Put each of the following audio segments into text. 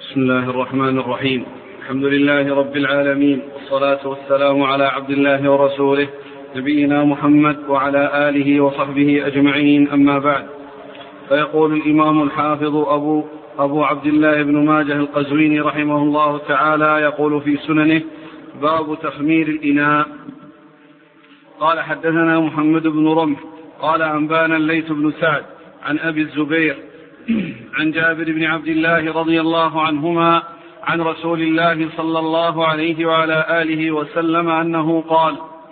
بسم الله الرحمن الرحيم. الحمد لله رب العالمين، والصلاة والسلام على عبد الله ورسوله نبينا محمد وعلى آله وصحبه أجمعين، أما بعد. فيقول الإمام الحافظ أبو عبد الله بن ماجه القزويني رحمه الله تعالى، يقول في سننه: باب تخمير الإناء. قال: حدثنا محمد بن رمح قال: أنبانا الليث بن سعد عن أبي الزبير عن جابر بن عبد الله رضي الله عنهما عن رسول الله صلى الله عليه وعلى آله وسلم أنه قال: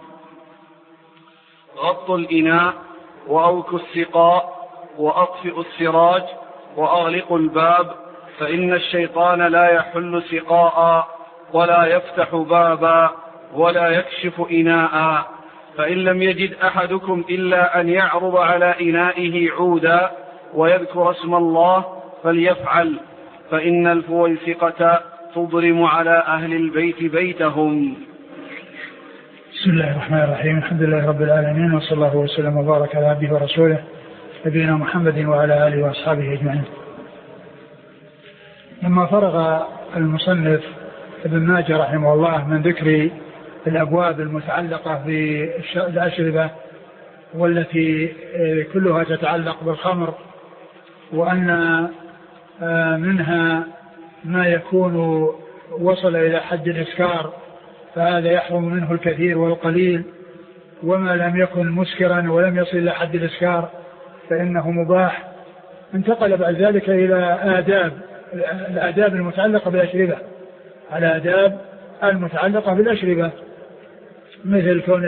غطوا الإناء وأوكوا السقاء وأطفئوا السراج وأغلقوا الباب، فإن الشيطان لا يحل سقاء ولا يفتح بابا ولا يكشف إناء، فإن لم يجد أحدكم إلا أن يعرض على إنائه عودا ويذكر اسم الله فليفعل، فإن الفويسقة تضرم على أهل البيت بيتهم. بسم الله الرحمن الرحيم. الحمد لله رب العالمين، وصلى الله وسلم وبارك على عبده ورسوله نبينا محمد وعلى آله وأصحابه أجمعين. لما فرغ المصنف ابن ماجه رحمه الله من ذكر الأبواب المتعلقة بالأشربة والتي كلها تتعلق بالخمر، وأن منها ما يكون وصل إلى حد الإسكار فهذا يحرم منه الكثير والقليل، وما لم يكن مسكرا ولم يصل إلى حد الإسكار فإنه مباح. انتقل بعد ذلك إلى الآداب المتعلقة بالأشربة، على آداب المتعلقة بالأشربة، مثل كون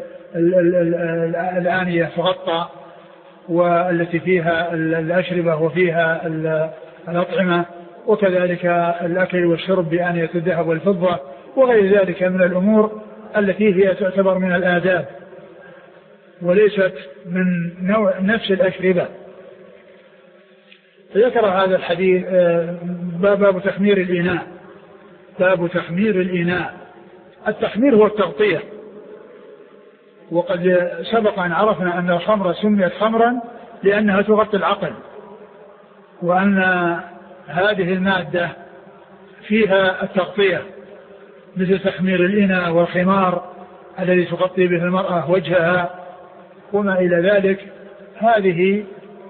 الآنية تغطى والتي فيها الأشربة وفيها الأطعمة، وكذلك الأكل والشرب بآنية الذهب والفضة وغير ذلك من الأمور التي هي تعتبر من الآداب وليست من نوع نفس الأشربة. فذكر هذا الحديث باب تخمير الإناء. باب تخمير الإناء. التخمير هو التغطية، وقد سبق أن عرفنا أن الخمر سميت خمرا لأنها تغطي العقل، وأن هذه المادة فيها التغطية، مثل تخمير الإناء والخمار الذي تغطي به المرأة وجهها وما إلى ذلك. هذه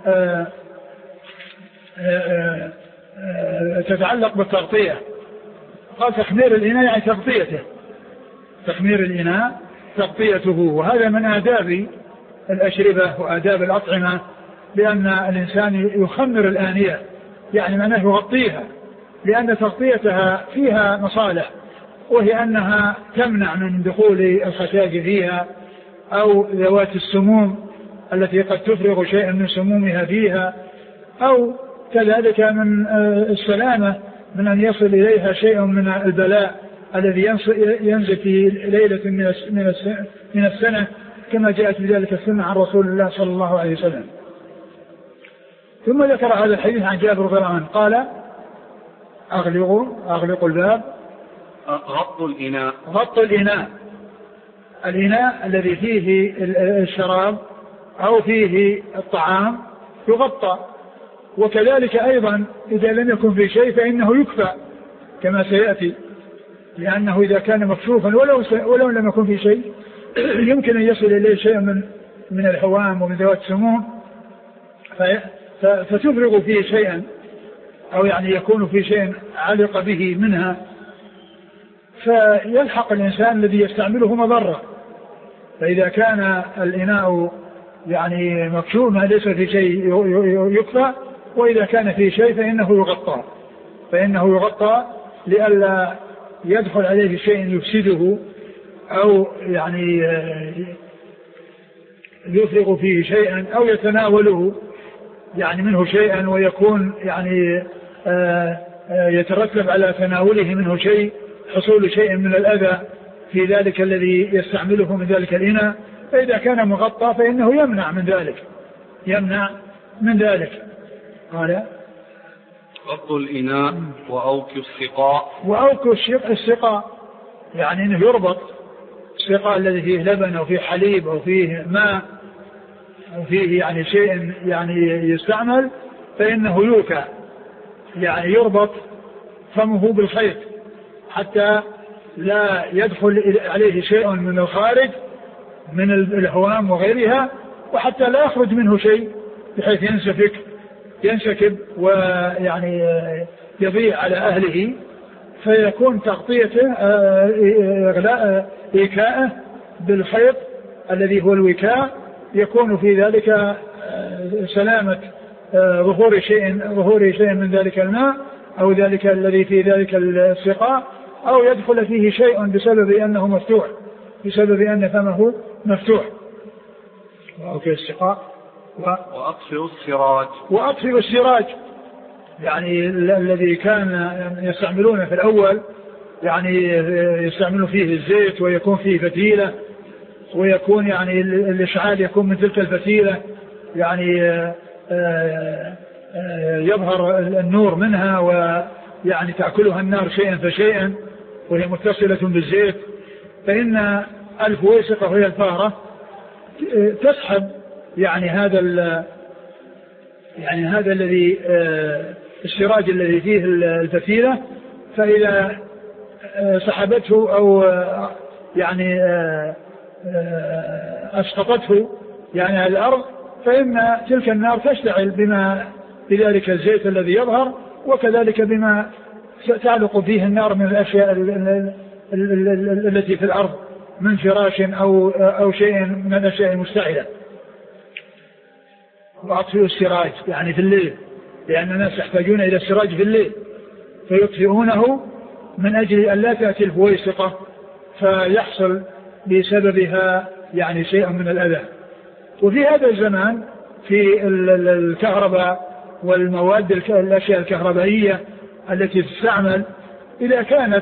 تتعلق بالتغطية. قال تخمير الإناء يعني تغطيته، تخمير الإناء تغطيته، وهذا من آداب الأشربة وآداب الأطعمة، لأن الإنسان يخمر الآنية يعني معناه يغطيها، لأن تغطيتها فيها مصالح، وهي أنها تمنع من دخول الخشاج فيها أو ذوات السموم التي قد تفرغ شيئا من سمومها فيها، أو كذلك من السلامة من أن يصل إليها شيء من البلاء الذي ينزل في ليلة من السنة، كما جاءت بذلك السنة عن رسول الله صلى الله عليه وسلم. ثم ذكر هذا الحديث عن جابر رضي الله عنه قال: أغلقوا الباب. غطوا الإناء. غطوا الإناء. الإناء الذي فيه الشراب أو فيه الطعام يغطى، وكذلك أيضا إذا لم يكن في شيء فإنه يكفى كما سيأتي، لأنه إذا كان مكشوفا ولو لم يكن في شيء يمكن أن يصل إليه شيء من الهوام ومن ذوات السموم فتفرغ فيه شيئا، أو يعني يكون في شيء علق به منها، فيلحق الإنسان الذي يستعمله مضرة. فإذا كان الإناء يعني مكشوفا ليس في شيء يكفى، وإذا كان في شيء فإنه يغطى لئلا يدخل عليه شيء يفسده، أو يعني يفرغ فيه شيئا أو يتناوله يعني منه شيئا، ويكون يعني يترتب على تناوله منه شيء، حصول شيء من الأذى في ذلك الذي يستعمله من ذلك الإناء. فإذا كان مغطى فإنه يمنع من ذلك. قال: غطوا الإناء وأوكوا السقاء. وأوكوا السقاء يعني أنه يربط السقاء الذي فيه لبن أو فيه حليب أو فيه ماء أو فيه يعني شيء يعني يستعمل، فإنه يوكى يعني يربط فمه بالخيط حتى لا يدخل عليه شيء من الخارج من الهوام وغيرها، وحتى لا يخرج منه شيء بحيث ينسكب ويعني يضيع على أهله، فيكون تغطيته إيكاءه بالخيط الذي هو الوكاء، يكون في ذلك سلامة ظهور شيء من ذلك الماء أو ذلك الذي في ذلك السقاء، أو يدخل فيه شيء بسبب أنه مفتوح، بسبب أن فمه مفتوح. وفي السقاء وأطفئ السراج يعني الذي كان يستعملونه في الأول، يعني يستعملون فيه الزيت ويكون فيه فتيلة، ويكون يعني الإشعال يكون من تلك الفتيلة، يعني يظهر النور منها ويعني تأكلها النار شيئا فشيئا وهي متصلة بالزيت. فإن الفويسقة وهي الفارة تسحب يعني هذا الذي السراج الذي فيه الفتيلة، فإذا سحبته أو يعني أسقطته يعني على الأرض، فإن تلك النار تشتعل بما بذلك الزيت الذي يظهر، وكذلك بما تعلق فيه النار من الأشياء التي في الأرض من فراش أو شيء من الأشياء المشتعلة. وأطفئوا السراج يعني في الليل، لأن الناس يحتاجون إلى السراج في الليل، فيطفئونه من أجل أن لا تأتي الفويسقة فيحصل بسببها يعني شيء من الأذى. وفي هذا الزمان في الكهرباء والمواد الأشياء الكهربائية التي تستعمل، إذا كانت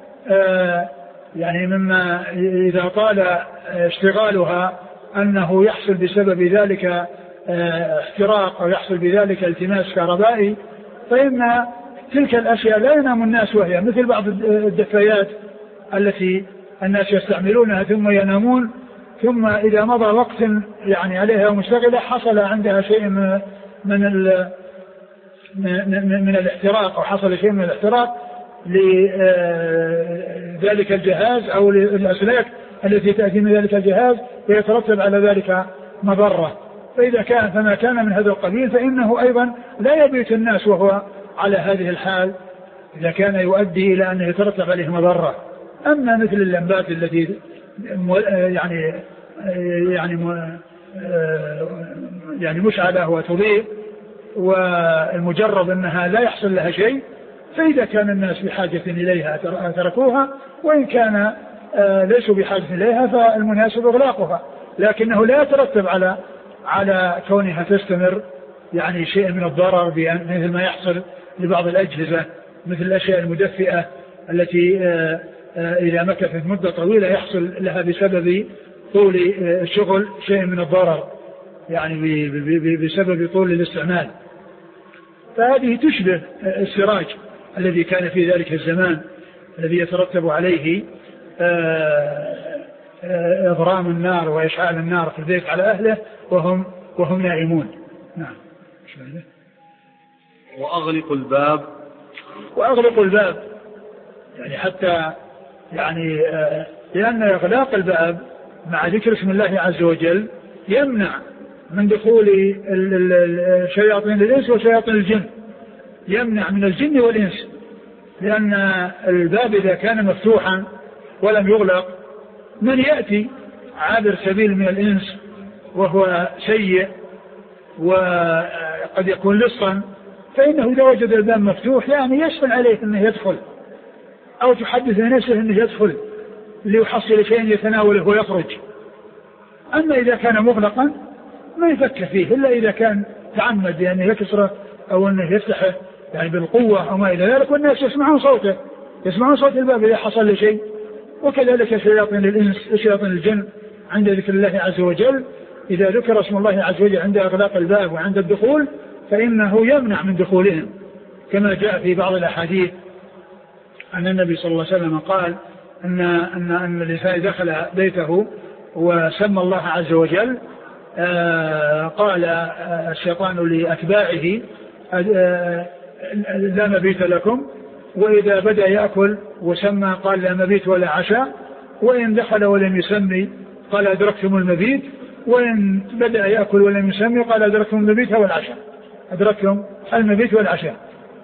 يعني مما إذا طال اشتغالها أنه يحصل بسبب ذلك احتراق أو يحصل بذلك التماس كهربائي، فإن تلك الأشياء لا ينام الناس وهي، مثل بعض الدفايات التي الناس يستعملونها ثم ينامون، ثم إذا مضى وقت يعني عليها مشتغلة حصل عندها شيء من الاحتراق، أو حصل شيء من الاحتراق لذلك الجهاز أو للأسلاك التي تأتي من ذلك الجهاز، ويترتب على ذلك مضرة. فما كان من هذا القبيل فإنه أيضا لا يبيت الناس وهو على هذه الحال، إذا كان يؤدي إلى أنه يترتب عليه مضرة. أما مثل اللمبات التي يعني مشعلة وتضيء والمجرد أنها لا يحصل لها شيء، فإذا كان الناس بحاجة إليها تركوها، وإن كان ليسوا بحاجة إليها فالمناسب إغلاقها، لكنه لا يترتب على كونها تستمر يعني شيء من الضرر، مثل ما يحصل لبعض الأجهزة مثل الأشياء المدفئة التي إذا مكثت مدة طويلة يحصل لها بسبب طول الشغل شيء من الضرر، يعني بسبب طول الاستعمال. فهذه تشبه السراج الذي كان في ذلك الزمان الذي يترتب عليه إضرام النار وإشعال النار في البيت على أهله وهم نائمون. نعم. وأغلق الباب يعني حتى يعني لأن إغلاق الباب مع ذكر اسم الله عز وجل يمنع من دخول شياطين الإنس وشياطين الجن، يمنع من الجن والإنس، لأن الباب إذا كان مفتوحا ولم يغلق من يأتي عابر سبيل من الإنس وهو سيء وقد يكون لصا، فإنه إذا وجد الباب مفتوح يعني يسهل عليه أنه يدخل، أو تحدث نفسه أنه يدخل ليحصل شيء يتناوله ويخرج. أما إذا كان مغلقا ما يفكر فيه إلا إذا كان تعمد يعني يكسره أو أنه يفتحه يعني بالقوة أو ما إلى ذلك، والناس يسمعون صوته، يسمعون صوت الباب إذا حصل له شيء. وكذلك شياطين الإنس وشياطين الجن عند ذكر الله عز وجل، إذا ذكر اسم الله عز وجل عند إغلاق الباب وعند الدخول فإنه يمنع من دخولهم، كما جاء في بعض الأحاديث أن النبي صلى الله عليه وسلم قال أن الإنسان دخل بيته وسمى الله عز وجل، قال الشيطان لأتباعه لا مبيت لكم، وإذا بدأ يأكل وسمى قال لا مبيت ولا عشاء، وإن دخل ولم يسمي قال أدركتم المبيت، وإن بدأ يأكل ولم يسمي قال أدركتم المبيت والعشاء، أدركتم المبيت والعشاء.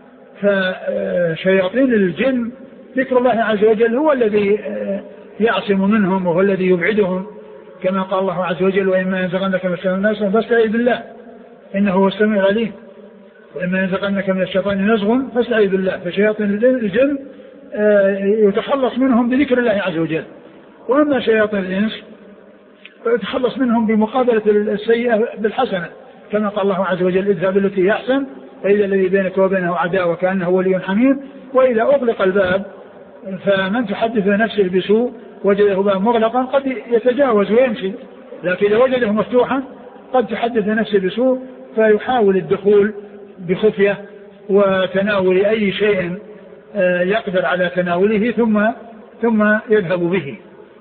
فشياطين الجن ذكر الله عز وجل هو الذي يعصم منهم وهو الذي يبعدهم، كما قال الله عز وجل وإما ينزغنك من الشيطان نزغ فاستعذ بالله إنه هو السميع العليم، وإما ينزغنك من الشيطان نزغ فاستعذ بالله. فشياطين الجن يتخلص منهم بذكر الله عز وجل، وأما شياطين الإنس يتخلص منهم بمقابلة السيئة بالحسنة، كما قال الله عز وجل اذهب بالتي هي أحسن فإذا الذي بينك وبينه عداوة كأنه ولي حميم، وإذا أغلق الباب فمن تحدث نفسه بسوء وجده باب مغلقا قد يتجاوز ويمشي، لكن إذا وجده مفتوحا قد تحدث نفسه بسوء فيحاول الدخول بخفية وتناول أي شيء يقدر على تناوله ثم يذهب به.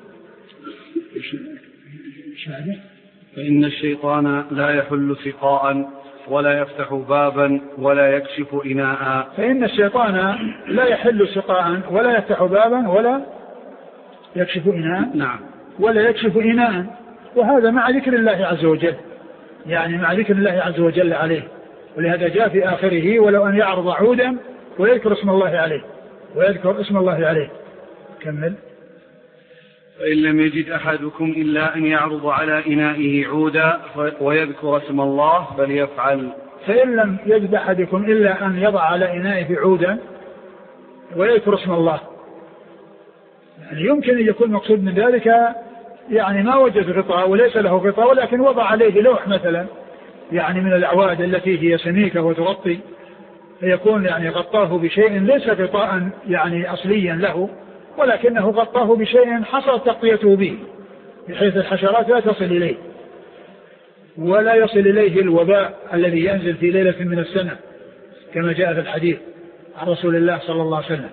فإن الشيطان لا يحل سقاء ولا يفتح بابا ولا يكشف إناء. فإن الشيطان لا يحل سقاء ولا يفتح بابا ولا يكشف إناء. نعم. ولا يكشف إناء، وهذا مع ذكر الله عز وجل، يعني مع ذكر الله عز وجل عليه، ولهذا جاء في آخره ولو أن يعرض عودا ويذكر اسم الله عليه، ويذكر اسم الله عليه. كمل. فإن لم يجد أحدكم إلا أن يعرض على إنائه عودا ويذكر اسم الله فليفعل. فإن لم يجد أحدكم إلا أن يضع على إنائه عودا ويذكر اسم الله، يعني يمكن أن يكون مقصود من ذلك يعني ما وجد غطاء وليس له غطاء، ولكن وضع عليه لوح مثلا يعني من الأعواد التي هي سميكة وتغطي، فيكون يعني غطاه بشيء ليس غطاء يعني أصليا له، ولكنه غطاه بشيء حصل تغطيته به بحيث الحشرات لا تصل إليه ولا يصل إليه الوباء الذي ينزل في ليلة من السنة كما جاء في الحديث عن رسول الله صلى الله عليه وسلم.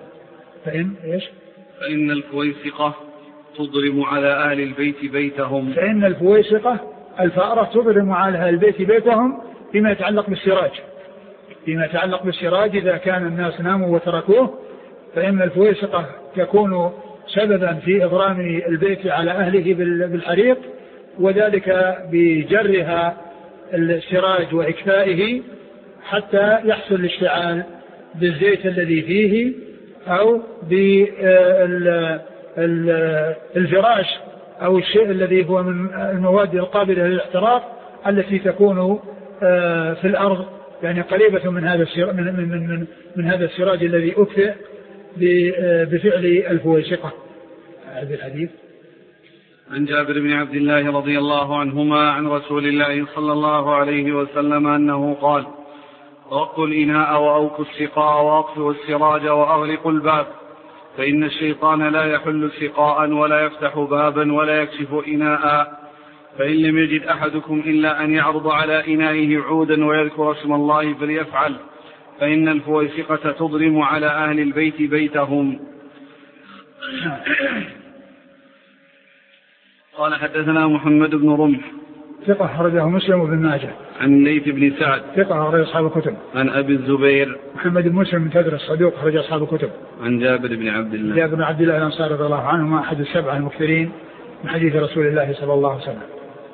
فإن الفويسقة تضرم على أهل البيت بيتهم. فإن الفويسقة الفأرة تضرم على أهل البيت بيتهم فيما يتعلق بالسراج، فيما يتعلق بالسراج إذا كان الناس ناموا وتركوه فإن الفويسقة تكون سببا في إضرام البيت على أهله بالحريق، وذلك بجرها السراج وإكفائه حتى يحصل الاشتعال بالزيت الذي فيه أو بالفراش أو الشيء الذي هو من المواد القابلة للاحتراق التي تكون في الأرض يعني قريبة من هذا السراج الذي أكفئ بفعل الفويسقة. هذا الحديث عن جابر بن عبد الله رضي الله عنهما عن رسول الله صلى الله عليه وسلم أنه قال رقوا الإناء وأوكوا السقاء وأطفئوا السراج وأغلقوا الباب، فإن الشيطان لا يحل سقاء ولا يفتح بابا ولا يكشف إناء. فإن لم يجد أحدكم إلا أن يعرض على إنائه عودا ويذكر اسم الله فليفعل، فإن الفويسقة تضرم على أهل البيت بيتهم. قال حدثنا محمد بن رمح ثقة أخرجه مسلم وابن ماجه. عن ليث بن سعد ثقة أخرج أصحاب الكتب. عن أبي الزبير محمد بن مسلم من تدرس الصدوق أخرج أصحاب الكتب. عن جابر بن عبد الله جابر بن عبد الله الأنصاري رضي الله عنهما أحد السبعة المكثرين من حديث رسول الله صلى الله عليه وسلم.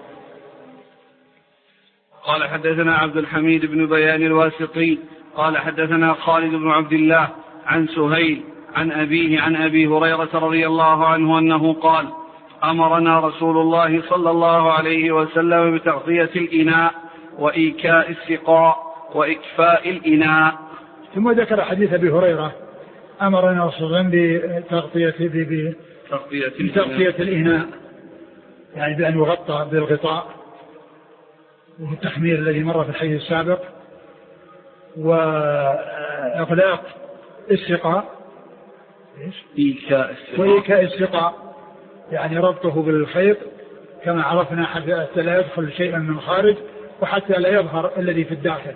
قال حدثنا عبد الحميد بن بيان الواسطي قال حدثنا خالد بن عبد الله عن سهيل عن أبيه عن أبي هريرة رضي الله عنه أنه قال أمرنا رسول الله صلى الله عليه وسلم بتغطية الإناء وإيكاء السقاء وإكفاء الإناء. ثم ذكر حديث أبي هريرة أمرنا رسول الله بتغطية الإناء يعني بأن يغطى بالغطاء والتخمير الذي مر في الحديث السابق، وإغلاق السقاء وإيكاء السقاء يعني ربطه بالخيط كما عرفنا حتى لا يدخل شيئا من خارج وحتى لا يظهر الذي في الداخل.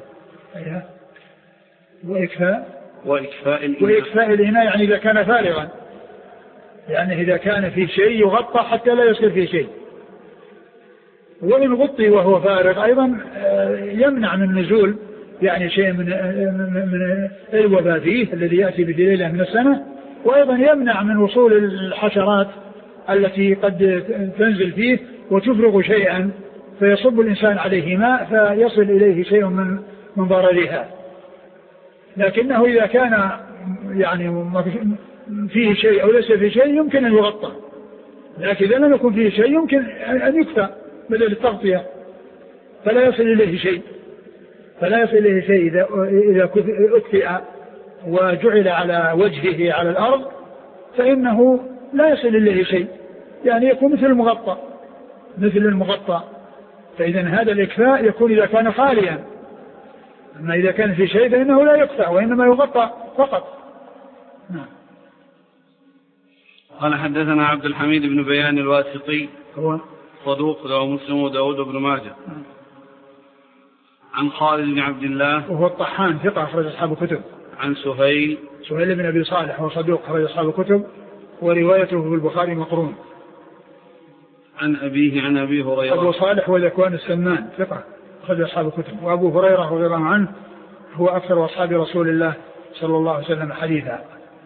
وإكفاء الإناء يعني إذا كان فارغا، يعني إذا كان في شيء يغطى حتى لا يصير فيه شيء، وإن غطي وهو فارغ أيضا يمنع من نزول يعني شيء من الوباء فيه الذي يأتي بليلة من السنة، وأيضا يمنع من وصول الحشرات التي قد تنزل فيه وتفرغ شيئا فيصب الإنسان عليه ماء فيصل إليه شيء من ضررها. لكنه إذا كان يعني فيه شيء أو ليس فيه شيء يمكن أن يغطى، لكن إذا لم يكن فيه شيء يمكن أن يكفى بدل التغطية فلا يصل إليه شيء إذا أكفئ وجعل على وجهه على الأرض فإنه لا يصل إليه شيء، يعني يكون مثل المغطى. فإذا هذا الإكفاء يكون إذا كان خاليا، أما إذا كان في شيء فإنه لا يكفى وإنما يغطى فقط. نعم. قال حدثنا عبد الحميد بن بيان الواسطي هو صدوق له مسلم وداود بن ماجه. عن خالد بن عبد الله وهو الطحان ثقة أخرج أصحاب الكتب. عن سهيل بن أبي صالح وهو صدوق أخرج أصحاب الكتب وروايته في البخاري مقرون. عن أبيه عن أبي هريرة. أبو صالح وذكوان السمان ثقة أخرج أصحاب الكتب. وأبو هريرة رضي الله عنه هو أكثر أصحاب رسول الله صلى الله عليه وسلم حديثا.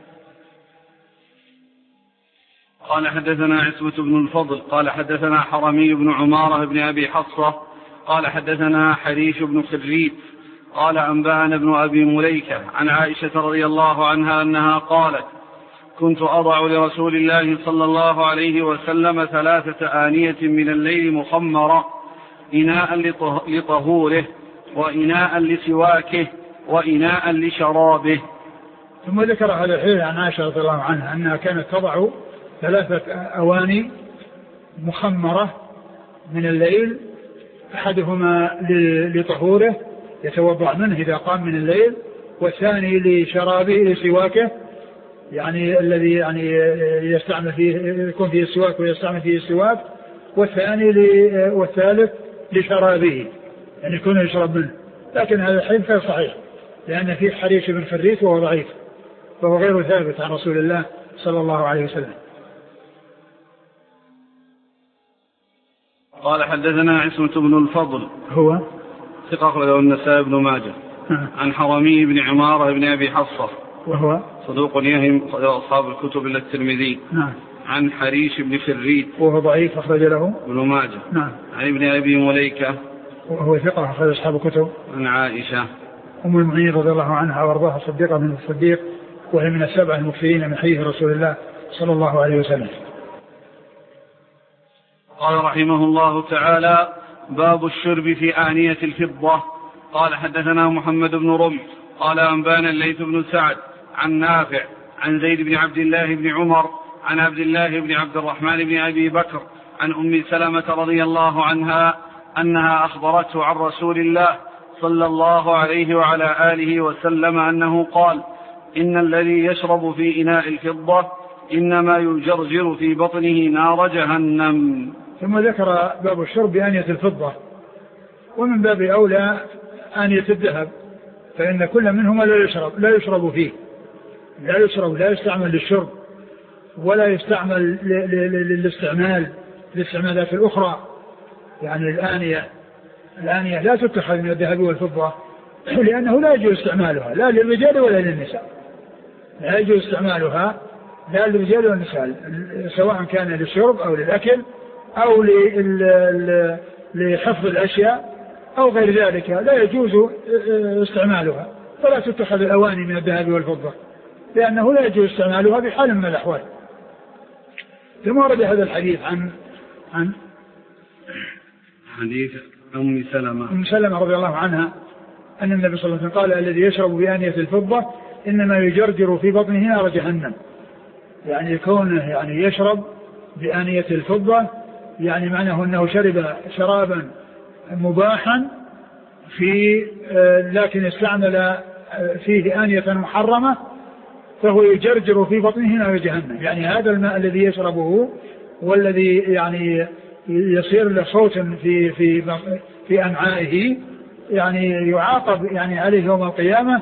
قال حدثنا عصمة بن الفضل قال حدثنا حرمي بن عمارة بن أبي حصة قال حدثنا حريش بن خريت قال أنبأنا ابن أبي مليكة عن عائشة رضي الله عنها أنها قالت كنت أضع لرسول الله صلى الله عليه وسلم 3 آنية من الليل مخمرة، إناء لطهوره وإناء لسواكه وإناء لشرابه. ثم ذكر هذا الحديث عن عائشة رضي الله عنها أنها كانت تضع 3 أواني مخمرة من الليل، أحدهما لطهوره يتوضأ منه إذا قام من الليل، والثاني لشرابه لسواكه يعني الذي يعني يستعمل فيه يكون فيه السواك ويستعمل فيه السواك، والثالث لشرابه يعني يكون يشرب منه. لكن هذا الحديث غير صحيح لأن فيه حريش بن خريت وهو ضعيف فهو غير ثابت عن رسول الله صلى الله عليه وسلم. قال حدثنا عصمة بن الفضل هو ثقة أخرجه النسائي بن ماجه. عن حرمي بن عمارة بن أبي حصة وهو صدوق يهم أصحاب الكتب إلا الترمذي. نعم. عن حريش بن خريت وهو ضعيف أخرج له ابن ماجه. نعم. عن ابن أبي مليكة وهو ثقة أخرج أصحاب الكتب. عن عائشة أم المؤمنين رضي الله عنها وارضاها صديقة من الصديق وهي من 7 المكثرين من حديث رسول الله صلى الله عليه وسلم. قال رحمه الله تعالى باب الشرب في آنية الفضة. قال حدثنا محمد بن رمح قال أنبانا الليث بن سعد عن نافع عن زيد بن عبد الله بن عمر عن عبد الله بن عبد الرحمن بن أبي بكر عن أم سلمة رضي الله عنها أنها أخبرته عن رسول الله صلى الله عليه وعلى آله وسلم أنه قال إن الذي يشرب في إناء الفضة إنما يجرجر في بطنه نار جهنم. ثم ذكر باب الشرب بآنية الفضة، ومن باب أولى آنية الذهب، فإن كل منهما لا يشرب فيه، لا يستعمل للشرب ولا يستعمل للاستعمالات الأخرى. يعني الآنية لا تتخذ من الذهب والفضة لأنه لا يجوز استعمالها لا للرجال ولا للنساء، لا يجوز استعمالها لا للرجال ولا للنساء، سواء كان للشرب أو للأكل أو لحفظ الأشياء أو غير ذلك، لا يجوز استعمالها. فلا تتخذ الأواني من الذهب والفضة لأنه لا يجوز استعمالها بحال من الأحوال. ثم ورد هذا الحديث عن حديث أم سلمة رضي الله عنها أن النبي صلى الله عليه وسلم قال الذي يشرب بآنية الفضة إنما يجرجر في بطنه نار جهنم. يعني كونه يعني يشرب بآنية الفضة يعني معناه أنه شرب شرابا مباحا لكن استعمل فيه آنية محرمة فهو يجرجر في بطنه نار جهنم. يعني هذا الماء الذي يشربه والذي يعني يصير له صوت في أمعائه يعني يعاقب يعني عليه يوم القيامة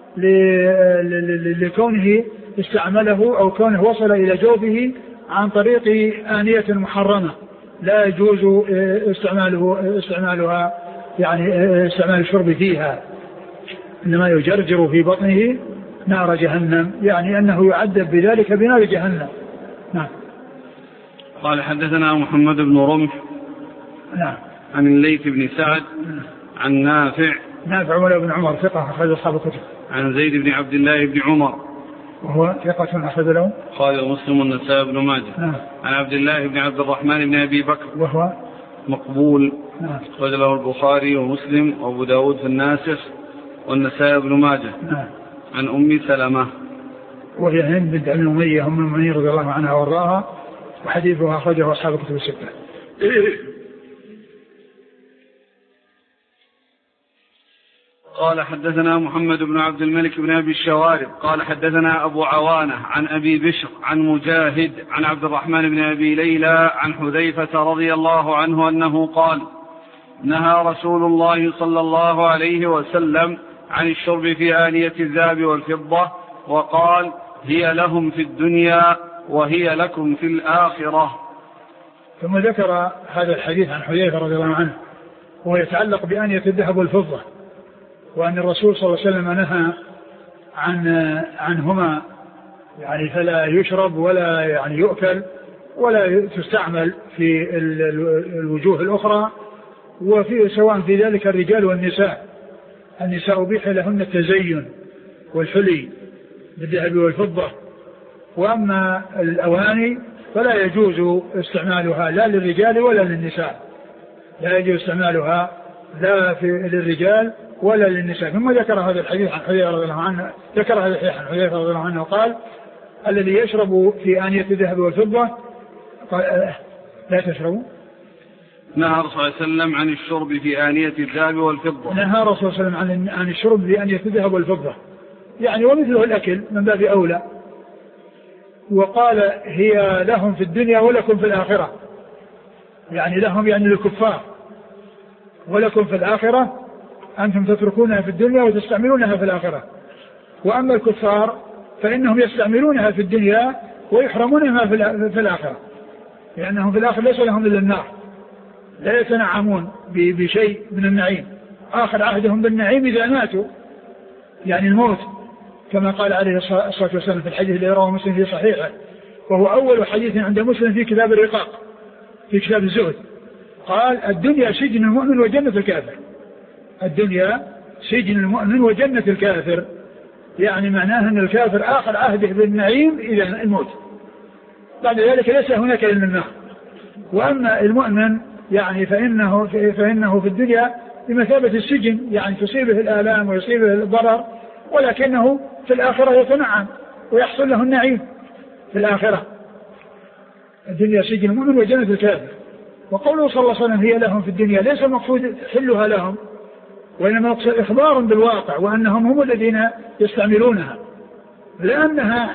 لكونه استعمله أو كونه وصل إلى جوفه عن طريق آنية محرمة لا يجوز استعمالها يعني استعمال الشرب فيها. إنما يجرجر في بطنه نار جهنم، يعني أنه يعذب بذلك بنار جهنم. نعم. قال حدثنا محمد بن رمح نعم عن الليث بن سعد عن نافع ولا بن عمر ثقة أخرج أصحاب الكتب. عن زيد بن عبد الله بن عمر وهو ثقة أخرج له قال مسلم والنسائي بن ماجه. عن عبد الله بن عبد الرحمن بن أبي بكر وهو مقبول أخرج له البخاري ومسلم وأبو داود في الناسخ والنسائي بن ماجه. عن أم سلمة وهي هند بنت أبي أمية أم المؤمنين رضي الله عنها وارضاها، وحديثها أخرجه أصحاب الكتب الستة. قال حدثنا محمد بن عبد الملك بن أبي الشوارب قال حدثنا أبو عوانة عن أبي بشر عن مجاهد عن عبد الرحمن بن أبي ليلى عن حذيفة رضي الله عنه أنه قال نهى رسول الله صلى الله عليه وسلم عن الشرب في آنية الذهب والفضة وقال هي لهم في الدنيا وهي لكم في الآخرة. ثم ذكر هذا الحديث عن حذيفة رضي الله عنه وهو يتعلق بآنية الذهب والفضة، وأن الرسول صلى الله عليه وسلم نهى عنهما، يعني فلا يشرب ولا يعني يؤكل ولا تستعمل في الوجوه الأخرى، وفي سواء في ذلك الرجال والنساء. النساء أبيح لهن التزين والحلي بالذهب والفضة، وأما الأواني فلا يجوز استعمالها لا للرجال ولا للنساء، لا يجوز استعمالها لا للرجال ولا للنساء. ثم ذكر هذا الحديث عن حذيفة رضي الله عنه، ذكر هذا الحديث عن حذيفة رضي الله عنه قال الذي يشرب في آنية الذهب والفضة قال لا تشربوا. نهى الرسول صلى الله عليه وسلم عن الشرب في آنية الذهب والفضة. نهى الرسول صلى الله عليه وسلم عن الشرب في آنية الذهب والفضة، يعني ومثله الأكل من باب أولى. وقال هي لهم في الدنيا ولكم في الآخرة، يعني لهم يعني للكفار، ولكم في الآخرة، أنتم تتركونها في الدنيا وتستعملونها في الآخرة. وأما الكفار فإنهم يستعملونها في الدنيا ويحرمونها في الآخرة، لأنهم في الآخرة ليس لهم إلا النار، لا يتنعمون بشيء من النعيم. آخر عهدهم بالنعيم إذا ماتوا، يعني الموت، كما قال عليه الصلاة والسلام في الحديث الذي رواه مسلم في صحيحه، وهو أول حديث عند مسلم في كتاب الرقاق في كتاب الزهد، قال الدنيا سجن المؤمن وجنة الكافر. الدنيا سجن المؤمن وجنة الكافر، يعني معناه أن الكافر آخر عهده بالنعيم إلى الموت، بعد ذلك ليس هناك إلا النار. وأما المؤمن يعني فإنه في الدنيا بمثابة السجن، يعني تصيبه الآلام ويصيبه الضرر، ولكنه في الآخرة يتنعم ويحصل له النعيم في الآخرة. الدنيا سجن المؤمن وجنة الكافر. وقوله صلى الله عليه وسلم هي لهم في الدنيا ليس المقصود حلها لهم، وإنما مقصود إخبار بالواقع وأنهم هم الذين يستعملونها، لأنها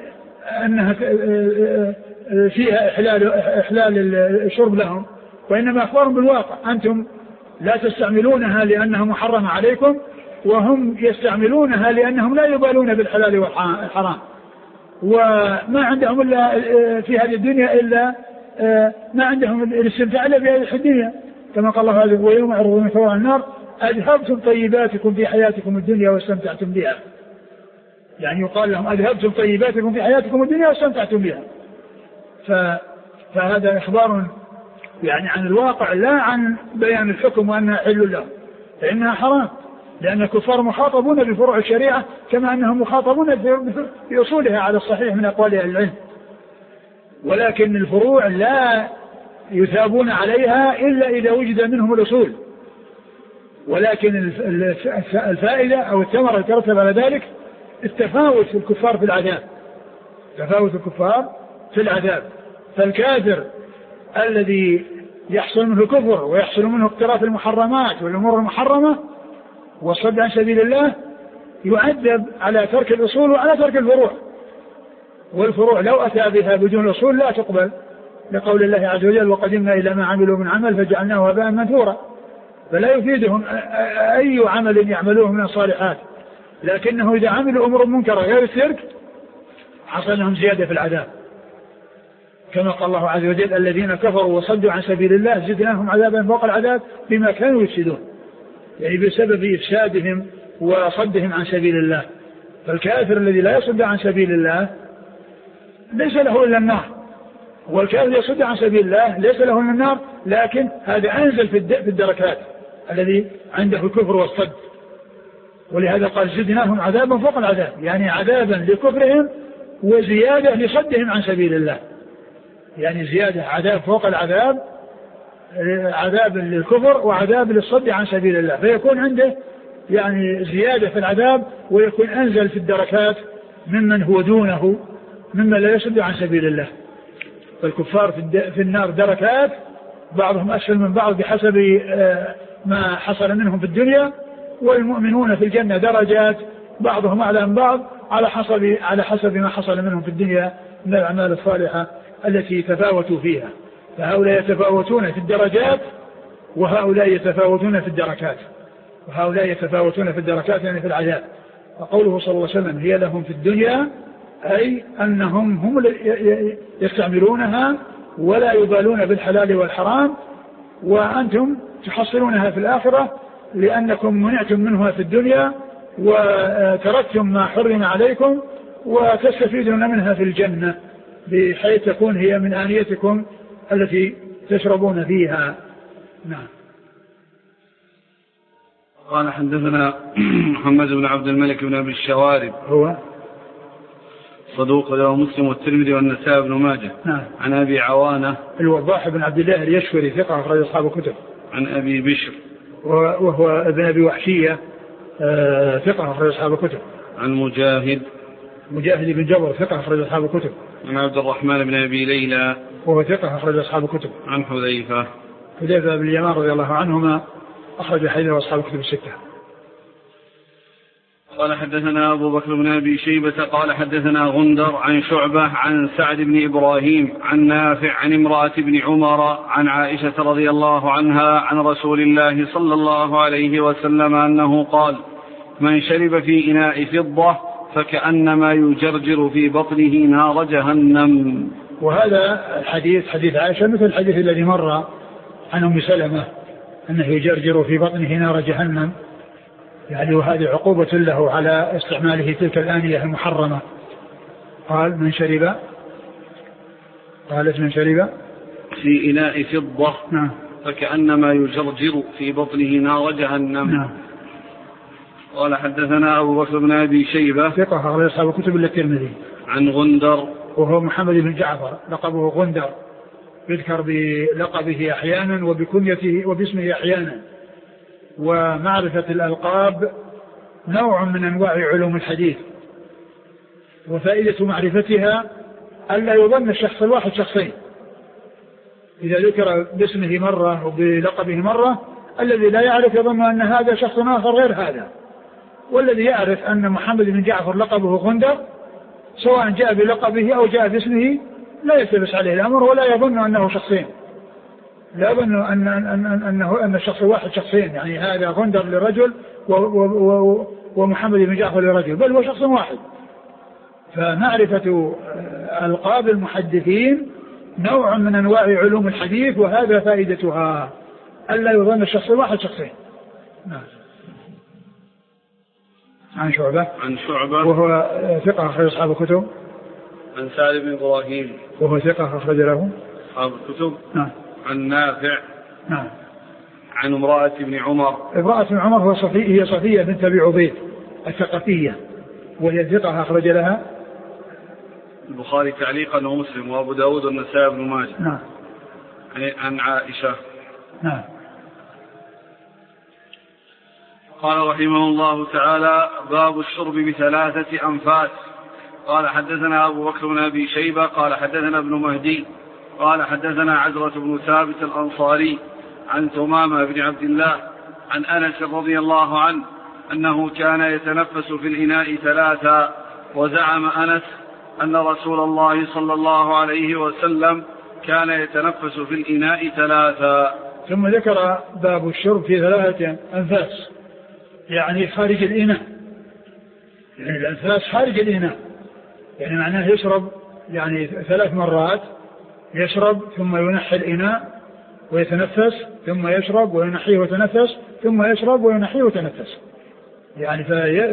فيها إحلال الشرب لهم، وإنما أخبار بالواقع. أنتم لا تستعملونها لأنها محرمة عليكم، وهم يستعملونها لأنهم لا يبالون بالحلال والحرام، وما عندهم إلا في هذه الدنيا إلا ما عندهم الاستمتاع إلا بهذه الدنيا، كما قال الله هذا ويوم يعرضون على النار أذهبتم طيباتكم في حياتكم الدنيا واستمتعتم بها. يعني يقال لهم أذهبتم طيباتكم في حياتكم الدنيا واستمتعتم بها. فهذا إخبار يعني عن الواقع لا عن بيان الحكم وأنها حل له، فإنها حرام، لأن الكفار مخاطبون بفروع الشريعة كما أنهم مخاطبون في أصولها على الصحيح من أقوال أهل العلم، ولكن الفروع لا يثابون عليها إلا إذا وجد منهم الأصول. ولكن الفائدة أو الثمرة الترتب على ذلك التفاوت الكفار في العذاب، تفاوت الكفار في العذاب. فالكافر الذي يحصل منه كفر ويحصل منه اقتراف المحرمات والأمور المحرمة والصد عن سبيل الله يعذب على ترك الأصول وعلى ترك الفروع، والفروع لو أتى بها بدون الأصول لا تقبل، لقول الله عز وجل وقدمنا إلى ما عملوا من عمل فجعلناه هباء منثورا. فلا يفيدهم أي عمل يعملوه من الصالحات، لكنه إذا عملوا أمور منكرة غير الشرك حصل لهم زيادة في العذاب، كما قال الله عز وجل الذين كفروا وصدوا عن سبيل الله زدناهم عذابا فوق العذاب بما كانوا يفسدون، يعني بسبب إفسادهم وصدهم عن سبيل الله. فالكافر الذي لا يصد عن سبيل الله ليس له إلا النار، والكافر يصد عن سبيل الله ليس له إلا النار، لكن هذا أنزل في الدركات الذي عنده الكفر والصد. ولهذا قال زدناهم عذابا فوق العذاب، يعني عذابا لكفرهم وزيادة لصدهم عن سبيل الله، يعني زيادة عذاب فوق العذاب، عذاب للكفر وعذاب للصد عن سبيل الله، فيكون عنده يعني زيادة في العذاب، ويكون أنزل في الدركات ممن هو دونه ممن لا يصد عن سبيل الله. فالكفار في النار دركات، بعضهم أسفل من بعض بحسب ما حصل منهم في الدنيا، والمؤمنون في الجنة درجات، بعضهم أعلى من بعض على حسب ما حصل منهم في الدنيا من الأعمال الصالحة التي تفاوتوا فيها. فهؤلاء يتفاوتون في الدرجات، وهؤلاء يتفاوتون في الدركات، يعني في العذاب. وقوله صلى الله عليه وسلم هي لهم في الدنيا، أي أنهم هم يستعملونها ولا يبالون بالحلال والحرام، وأنتم تحصلونها في الآخرة لأنكم منعتم منها في الدنيا وتركتم ما حرم عليكم، وتستفيدون منها في الجنة بحيث تكون هي من آنيتكم التي تشربون فيها. نعم. قال حدثنا محمد بن عبد الملك بن أبي الشوارب، هو صدوق له مسلم والترمذي والنسائي بن ماجه. نعم. عن أبي عوانة الوضاح بن عبد الله اليشكري ثقة أخرج أصحاب الكتب. عن أبي بشر وهو ابن أبي وحشية ثقة أخرج أصحاب الكتب. عن مجاهد بن جبر ثقة أخرج أصحاب الكتب. عن عبد الرحمن بن أبي ليلى وهو ثقة أخرج أصحاب الكتب. عن حذيفة بن اليمان رضي الله عنهما أخرج حديثه أصحاب الكتب الستة. قال حدثنا أبو بكر بن أبي شيبة قال حدثنا غندر عن شعبة عن سعد بن إبراهيم عن نافع عن امرأة بن عمر عن عائشة رضي الله عنها عن رسول الله صلى الله عليه وسلم أنه قال: من شرب في إناء فضة فكأنما يجرجر في بطنه نار جهنم. وهذا الحديث حديث عائشة مثل الحديث الذي مر عن أم سلمة أنه يجرجر في بطنه نار جهنم، يعني وهذه عقوبة له على استعماله تلك الآنية المحرمة. قال من شرب في إناء فضة نعم فكأنما يجرجر في بطنه نار جهنم. نعم. قال حدثنا أبو بكر بن أبي شيبة ثقة أخرج أصحاب الكتب إلا الترمذي. عن غندر وهو محمد بن جعفر لقبه غندر، يذكر بلقبه أحيانا وبكنيته وباسمه أحيانا. ومعرفة الألقاب نوع من أنواع علوم الحديث، وفائدة معرفتها ألا يظن الشخص الواحد شخصين. إذا ذكر باسمه مرة وبلقبه مرة، الذي لا يعرف يظن أن هذا شخص آخر غير هذا، والذي يعرف أن محمد بن جعفر لقبه غندر سواء جاء بلقبه أو جاء باسمه لا يلتبس عليه الأمر ولا يظن أنه شخصين، لا يظن أن الشخص الواحد شخصين، يعني هذا غندر لرجل ومحمد بن جعفر لرجل، بل هو شخص واحد. فمعرفة ألقاب المحدثين نوع من أنواع علوم الحديث، وهذا فائدتها ألا يظن الشخص الواحد شخصين. نعم. عن شعبة وهو ثقة أخرج أصحاب الكتب. عن سعد بن إبراهيم وهو ثقة أخرج له أصحاب الكتب. نعم. عن نافع نعم. عن امرأة بن عمر. امرأة بن عمر هي صفية بنت أبي عبيد الثقفية، وهي ثقة أخرج لها البخاري تعليقا ومسلم وأبو داود والنسائي بن ماجه. نعم. عن عائشة. نعم. قال رحمه الله تعالى: باب الشرب بثلاثة أنفاس. قال حدثنا أبو بكر بن أبي شيبة قال حدثنا ابن مهدي قال حدثنا عزرة بن ثابت الأنصاري عن ثمامة بن عبد الله عن أنس رضي الله عنه أنه كان يتنفس في الإناء ثلاثا، وزعم أنس أن رسول الله صلى الله عليه وسلم كان يتنفس في الإناء ثلاثا. ثم ذكر باب الشرب في ثلاثة أنفاس، يعني خارج الإناء، يعني الأنفاس خارج الإناء، يعني معناه يشرب يعني 3 مرات، يشرب ثم ينحي الإناء ويتنفس، ثم يشرب وينحيه ويتنفس، ثم يشرب وينحيه ويتنفس. يعني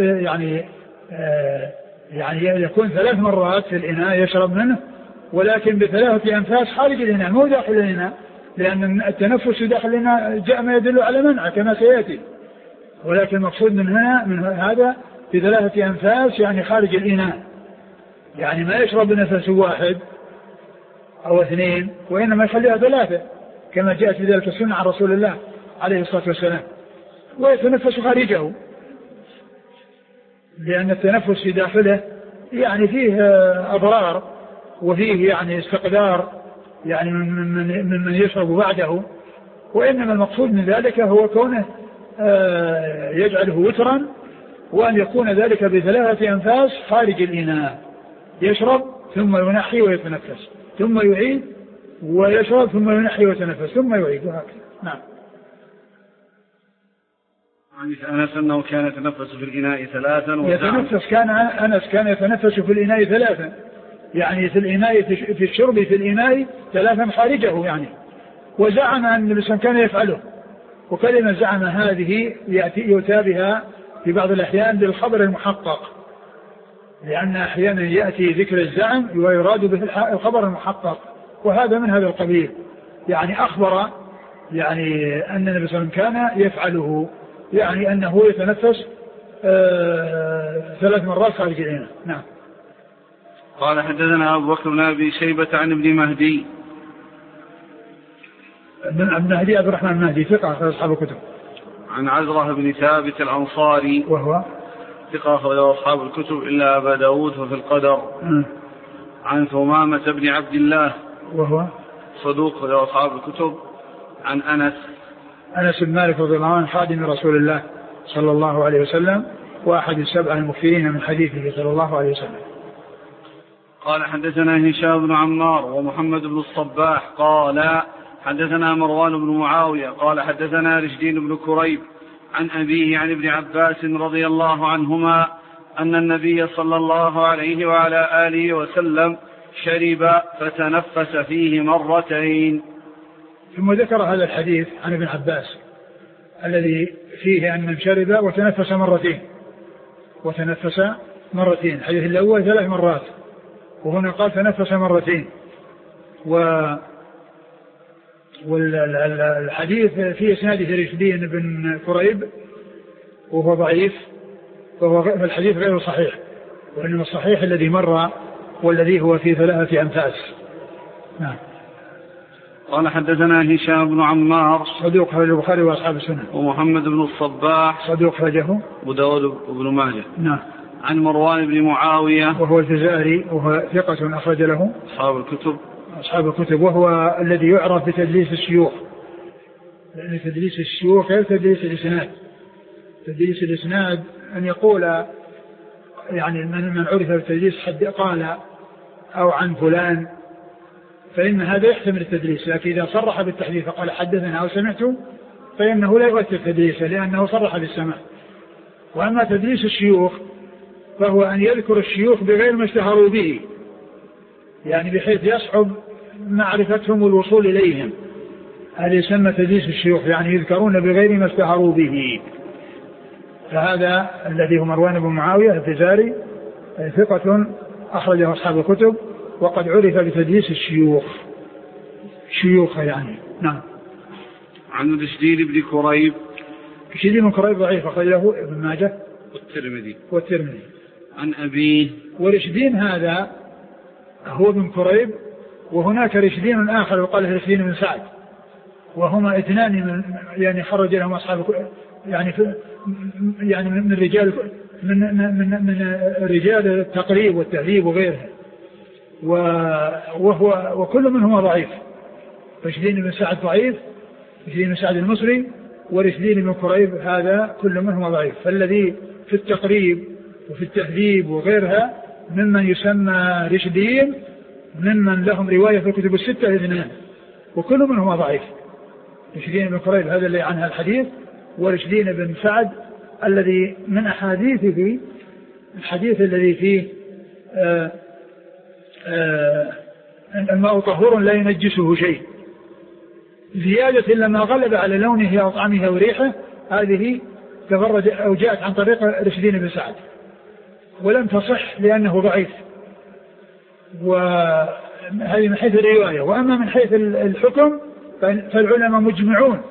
يعني يكون 3 مرات في الإناء يشرب منه، ولكن ب3 أنفاس خارج الإناء مو داخل الإناء، لأن التنفس داخل الإناء جاء ما يدل على منع كما سيأتي، ولكن المقصود من هذا ب3 أنفاس يعني خارج الإناء، يعني ما يشرب نفس واحد أو 2، وإنما يخليها 3 كما جاءت في ذلك السنة عن رسول الله عليه الصلاة والسلام، ويتنفس خارجه، لأن التنفس في داخله يعني فيه أضرار وفيه يعني استقدار يعني من يشرب بعده، وإنما المقصود من ذلك هو كونه يجعله وترا، وأن يكون ذلك ب3 أنفاس خارج الإناء، يشرب ثم ينحي ويتنفس، ثم يعيد ويشرب ثم ينحي ويتنفس ثم يعيد، وهكذا. نعم. عن أنس أنه كان يتنفس في الإناء 3 يتنفس، أنس كان يتنفس في الإناء 3، يعني في الإناء في الشرب في الإناء 3 خارجه يعني، وزعم أن الإنسان كان يفعله، وكلمة زعم هذه يؤتى بها في بعض الأحيان بالخبر المحقق، لأن أحيانا يأتي ذكر الزعم ويراد به الخبر المحقق، وهذا من هذا القبيل، يعني أخبر يعني أن النبي صلى الله عليه وسلم كان يفعله، يعني أنه يتنفس 3 مرات خارج الإناء. نعم. قال حدثنا أبو بكر بن أبي شيبة عن ابن مهدي. ابن مهدي عبد الرحمن المهدي ثقة أخرج أصحاب الكتب. عن عزرة بن ثابت الأنصاري وهو ثقة أخرج أصحاب الكتب إلا أبا داود ففي القدر. عن ثمامة بن عبد الله وهو صدوق أخرج أصحاب الكتب. عن أنس بن مالك رضي الله عنه خادم رسول الله صلى الله عليه وسلم، وأحد 7 المكثرين من حديثه صلى الله عليه وسلم. قال حدثنا هشام بن عمار ومحمد بن الصباح قال حدثنا مروان بن معاوية قال حدثنا رشدين بن كريب عن أبيه عن ابن عباس رضي الله عنهما أن النبي صلى الله عليه وعلى آله وسلم شرب فتنفس فيه 2 مرة. ثم ذكر هذا الحديث عن ابن عباس الذي فيه أن من شرب وتنفس 2 الحديث الأول 3 مرات، وهنا قال تنفس 2 والحديث في إسناده رشدين بن كريب وهو ضعيف، فالحديث غير صحيح، وإنما الصحيح الذي مر والذي هو في 3 أنفاس. نعم. قال حدثنا هشام بن عمار صدوق أخرجه البخاري وأصحاب السنن. ومحمد بن الصباح صدوق أخرجه أبو داود وابن ماجه. نعم. عن مروان بن معاوية وهو الفزاري وهو ثقة أخرج له أصحاب الكتب، وهو الذي يعرف بتدليس الشيوخ، لأن تدليس الشيوخ غير تدليس الإسناد. تدليس الإسناد أن يقول يعني من عرف بتدليس حد قال أو عن فلان، فإن هذا يحتمل التدليس، لكن إذا صرح بالتحديث فقال حدثنا أو سمعت فإنه لا يؤثر تدليسه لأنه صرح بالسماع. وأما تدليس الشيوخ فهو أن يذكر الشيوخ بغير ما اشتهروا به، يعني بحيث يصعب معرفتهم والوصول إليهم، هذا يسمى تدليس الشيوخ، يعني يذكرون بغير ما اشتهروا به. فهذا الذي هو مروان بن معاوية الفزاري ثقة أخرجه أصحاب الكتب، وقد عرف بتدليس الشيوخ يعني. نعم. عن رشدين بن كريب. رشدين بن كريب ضعيف أخرجه ابن ماجه والترمذي. عن أبيه. ورشدين هذا هو ابن كريب، وهناك رشدين آخر وقال رشدين بن سعد، وهما 2 يعني خرج لهم أصحاب يعني من رجال من رجال التقريب والتهذيب وغيرها، وكل منهما ضعيف. رشدين بن سعد ضعيف، رشدين بن سعد المصري، ورشدين بن كريب هذا كل منهما ضعيف. فالذي في التقريب وفي التهذيب وغيرها ممن يسمى رشدين ممن لهم رواية في الكتب 6 2، وكل منهما ضعيف. رشدين بن كريب هذا اللي عنها الحديث، ورشدين بن سعد الذي من أحاديثه الحديث الذي فيه الماء طهور لا ينجسه شيء، زيادة لما غلب على لونه أو طعمه وريحه، هذه تفرد أو جاءت عن طريق رشدين بن سعد ولم تصح لأنه ضعيف، وهذه من حيث الرواية. وأما من حيث الحكم فالعلماء مجمعون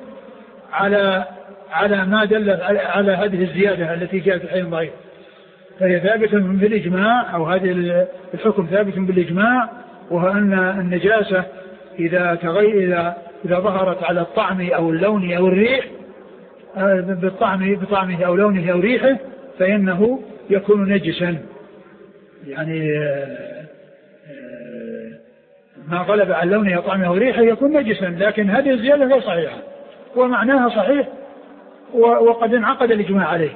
على ما دل على هذه الزيادة التي جاءت في الحديث ضعيف، فهي ثابتة بالإجماع، أو هذه الحكم ثابت بالإجماع، وهو أن النجاسة إذا ظهرت على الطعم أو اللون أو الريح، بطعمه أو لونه أو ريحه، فإنه يكون نجسا. يعني ما غلب على لونه أو طعمه أو ريحه يكون نجسا، لكن هذه الزيادة غير صحيحة ومعناها صحيح وقد انعقد الإجماع عليه،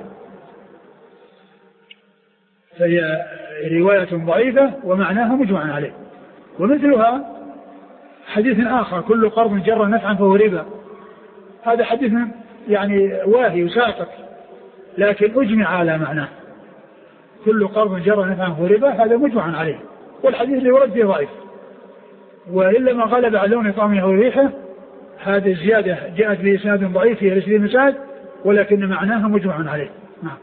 فهي رواية ضعيفة ومعناها مجمع عليه. ومثلها حديث آخر: كل قرض جر نفعا فهو ربا. هذا حديث يعني واهي وساقط، لكن أجمع على معناه. كل قرض جر نفعا فهو ربا، هذا مجمع عليه، والحديث اللي ورد فيه ضعيف. وإلا ما غلب على لون طعمه وريحه، هذه الزيادة جاءت بإسناد ضعيف في رشدين بن سعد، ولكن معناها مجمع عليه. نعم.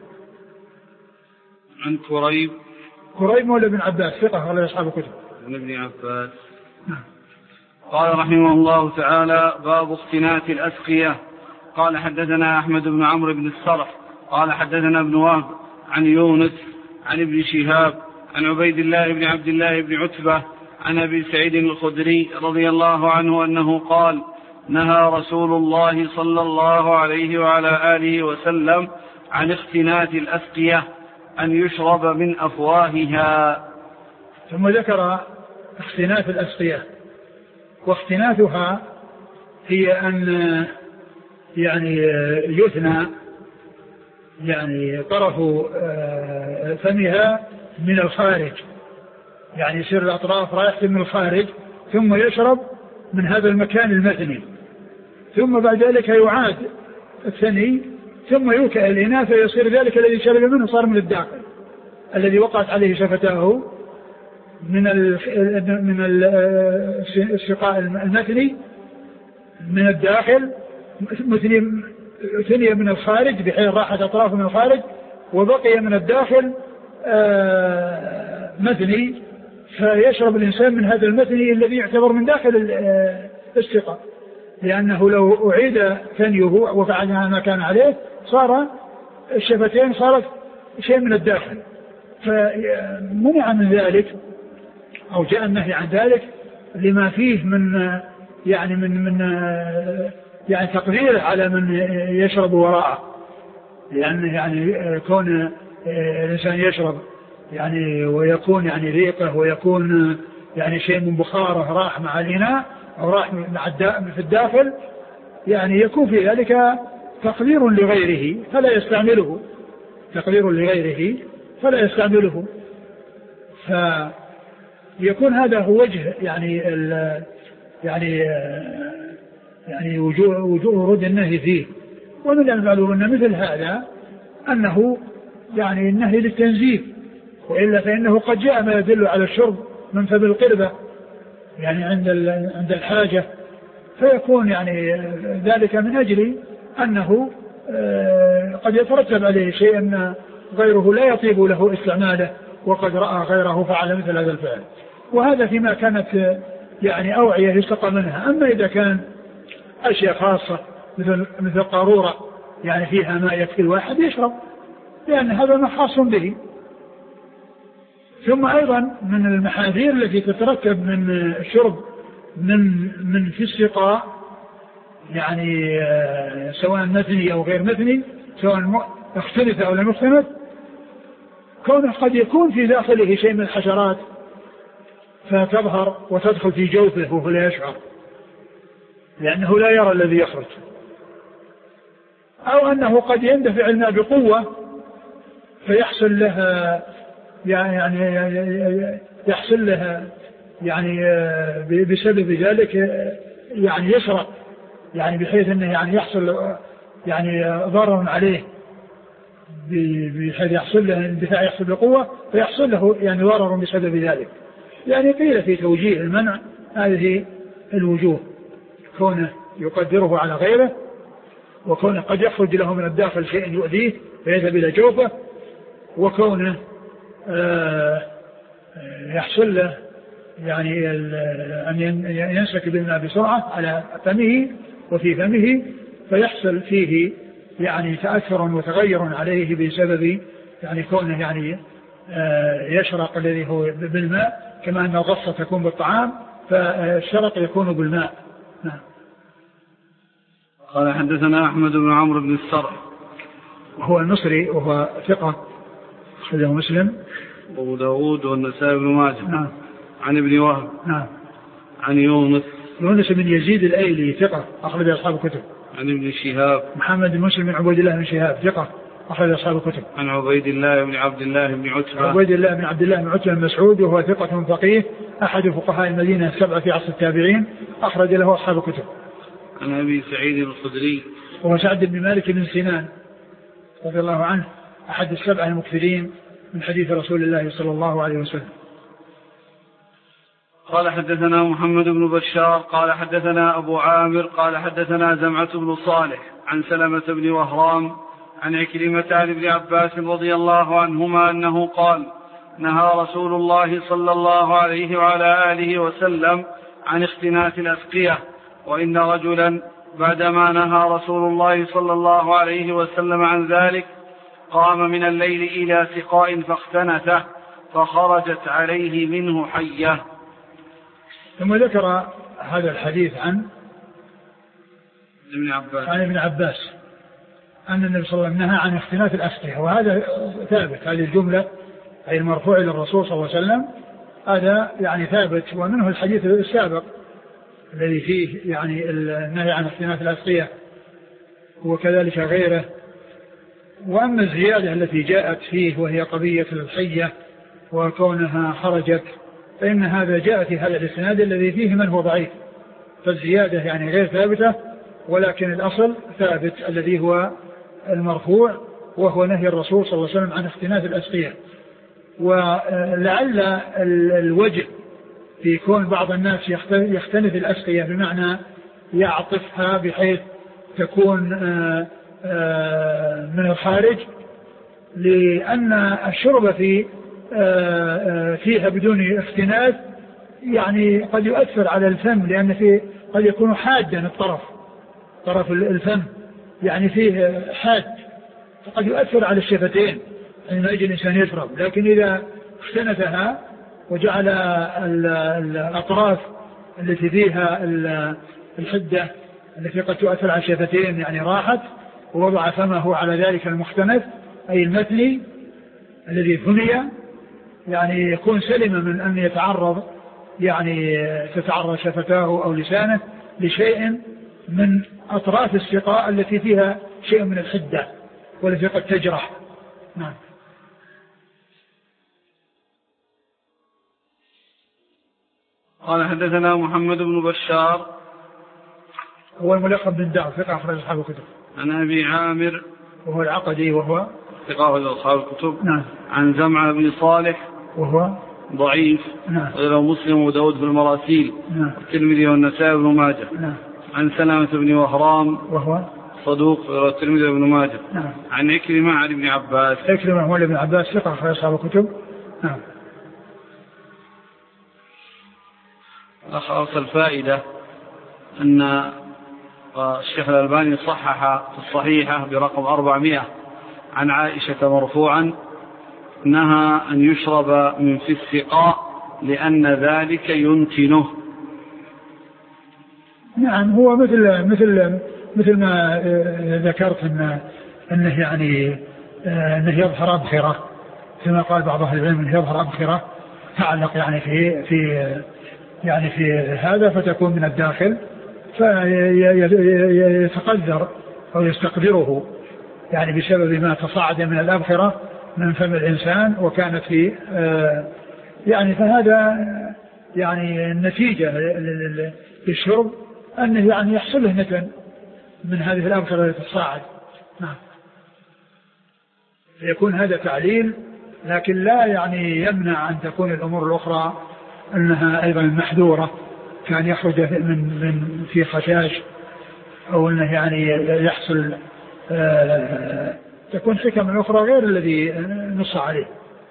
عن كريب مولى بن عباس ثقة على أصحاب الكتب. عن ابن عباس. نعم. قال رحمه الله تعالى: باب اختناث الأسقية. قال حدثنا أحمد بن عمرو بن الصرح قال حدثنا ابن وهب عن يونس عن ابن شهاب عن عبيد الله بن عبد الله بن عتبة عن أبي سعيد الخدري رضي الله عنه أنه قال: نهى رسول الله صلى الله عليه وعلى آله وسلم عن اختناث الأسقية أن يشرب من أفواهها. ثم ذكر اختناث الأسقية، واختناثها هي أن يعني يثنى يعني طرف فمها من الخارج، يعني يصير الأطراف رايحة من الخارج، ثم يشرب من هذا المكان المثني، ثم بعد ذلك يعاد الثني، ثم يوكأ الإناء، فيصير ذلك الذي شرب منه صار من الداخل، الذي وقعت عليه شفتاه من السقاء المثني من الداخل، ثنية من الخارج بحيث راحت أطرافه من الخارج، وبقي من الداخل مثني، فيشرب الإنسان من هذا المثني الذي يعتبر من داخل السقاء، لأنه لو أعيد ثنيه وفعل ما كان عليه صار الشفتين صارت شيء من الداخل، فمنع من ذلك أو جاء النهي عن ذلك لما فيه من يعني تقدير على من يشرب وراءه، لأن يعني كون الإنسان يشرب يعني ويكون يعني ريقه ويكون يعني شيء من بخاره راح مع الإناء أو راح في الداخل، يعني يكون في ذلك تقدير لغيره فلا يستعمله، فيكون هذا هو وجه يعني وجوه ورود النهي فيه. ومن المعلوم أن مثل هذا أنه يعني النهي للتنزيف، وإلا فإنه قد جاء ما يدل على الشرب من فم القربة يعني عند الحاجة، فيكون يعني ذلك من أجل أنه قد يترتب عليه شيء أن غيره لا يطيب له استعماله، وقد رأى غيره فعل مثل هذا الفعل، وهذا فيما كانت يعني أوعية يستقى منها. أما إذا كان أشياء خاصة مثل قارورة يعني فيها ما يكفي الواحد يشرب، لأن هذا ما خاص به. ثم أيضا من المحاذير التي تتركب من الشرب من في السقاء يعني سواء مثني أو غير مثني، سواء اختلف أو لم يختلف، كونه قد يكون في داخله شيء من الحشرات فتظهر وتدخل في جوفه وهو لا يشعر، لأنه لا يرى الذي يخرج، أو أنه قد يندفع الماء بقوة فيحصل لها يعني بسبب ذلك يعني يسرق، يعني بحيث أنه يعني يحصل يعني ضرر عليه، بحيث يحصل له اندفاع يحصل بقوة فيحصل له يعني ضرر بسبب ذلك. يعني قيل في توجيه المنع هذه الوجوه، كونه يقدره على غيره، وكونه قد يخرج له من الداخل شيء يؤذيه فيذهب إلى جوفه، وكونه يحصل له يعني أن ينسك بالماء بسرعة على فمه وفي فمه، فيحصل فيه يعني تأثر وتغير عليه بسبب يعني كونه يعني يشرق الذي هو بالماء، كما أن الغصة تكون بالطعام فالشرق يكون بالماء. نعم. قال حدثنا أحمد بن عمرو بن السرح وهو المصري وهو ثقة أخرجه مسلم وأبو داود والنسائي بن ماجه. نعم. عن ابن وهب. نعم. عن يونس بن يزيد الأيلي ثقة أخرج أصحاب الكتب. عن ابن شهاب محمد بن مسلم بن عبيد الله بن شهاب ثقة أخرج أصحاب الكتب. عن عبيد الله بن عبد الله بن عتبة. عبيد الله بن عبد الله بن عتبة المسعود وهو ثقة فقيه أحد فقهاء المدينة السبعة في عصر التابعين أخرج له أصحاب الكتب. عن أبي سعيد الخدري وهو سعد بن مالك بن سنان رضي الله عنه أحد السبعة المكثرين من حديث رسول الله صلى الله عليه وسلم. قال حدثنا محمد بن بشار قال حدثنا أبو عامر قال حدثنا زمعة بن صالح عن سلمة بن وهرام عن عكرمة عن ابن عباس رضي الله عنهما أنه قال نهى رسول الله صلى الله عليه وعلى آله وسلم عن اختناث الأسقية، وإن رجلا بعدما نهى رسول الله صلى الله عليه وسلم عن ذلك قام من الليل إلى سقاء فاختنثه فخرجت عليه منه حية. ثم ذكر هذا الحديث عن ابن عباس أن النبي صلى الله عليه وسلم نهى عن اختناث الأسقية، وهذا ثابت، هذه الجملة أي المرفوع إلى الرسول صلى الله عليه وسلم هذا يعني ثابت، ومنه الحديث السابق الذي فيه يعني النهي عن اختناث الأسقية وكذلك غيره. وأما الزيادة التي جاءت فيه وهي قضية الحية وكونها خرجت فإن هذا جاء في هذا الإسناد الذي فيه من هو ضعيف، فالزيادة يعني غير ثابتة، ولكن الأصل ثابت الذي هو المرفوع وهو نهي الرسول صلى الله عليه وسلم عن اختناث الأسقية. ولعل الوجه في كون بعض الناس يختنث الأسقية بمعنى يعطفها بحيث تكون من الخارج، لأن الشرب فيها بدون اختناث يعني قد يؤثر على الفم، لأن فيه قد يكون حادا طرف الفم يعني فيه حاد، فقد يؤثر على الشفتين عندما يجي الإنسان يشرب. لكن إذا اختنثها وجعل الأطراف التي فيها الحدة التي قد تؤثر على الشفتين يعني راحت، ووضع فمه على ذلك المختنث أي المثلي الذي ثني، يعني يكون سلم من أن يتعرض يعني تتعرض شفتاه أو لسانه لشيء من أطراف السقاء التي فيها شيء من الحدة والتي قد تجرح. نعم. قال حدثنا محمد بن بشار هو الملقب بن دار ثقة أخرج أصحاب الكتب. عن أبي عامر وهو العقدي وهو ثقة أخرج أصحاب الكتب. نعم. عن زمعة بن صالح وهو ضعيف. نعم. غير مسلم وداود في المراسيل. نعم. الترمذي والنسائي بن ماجه. نعم. عن سلمة بن وهرام وهو صدوق غير الترمذي بن ماجه. نعم. عن عكرمة عن ابن عباس. عكرمة هو ابن عباس ثقة أخرج أصحاب الكتب. نعم. أخص الفائدة أن الشيخ الألباني صحح في الصحيحة برقم 400 عن عائشة مرفوعا نهى أن يشرب من في السقاء لأن ذلك ينتنه. نعم. هو مثل ما ذكرت أنه يعني أنه يظهر أبخرة كما قال بعض أهل العلم أنه يظهر أبخرة تعلق يعني في هذا فتكون من الداخل فيتقدر أو يستقدره يعني بسبب ما تصاعد من الأبخرة من فم الإنسان وكانت في يعني فهذا يعني النتيجة للشرب أنه يعني يحصل له نتن من هذه الأبخرة التي تصاعد. نعم. يكون هذا تعليل، لكن لا يعني يمنع أن تكون الأمور الأخرى أنها أيضا محذورة، كان يخرج من في خشاش أو أنه يعني يحصل تكون حكم أخرى غير الذي نص عليه.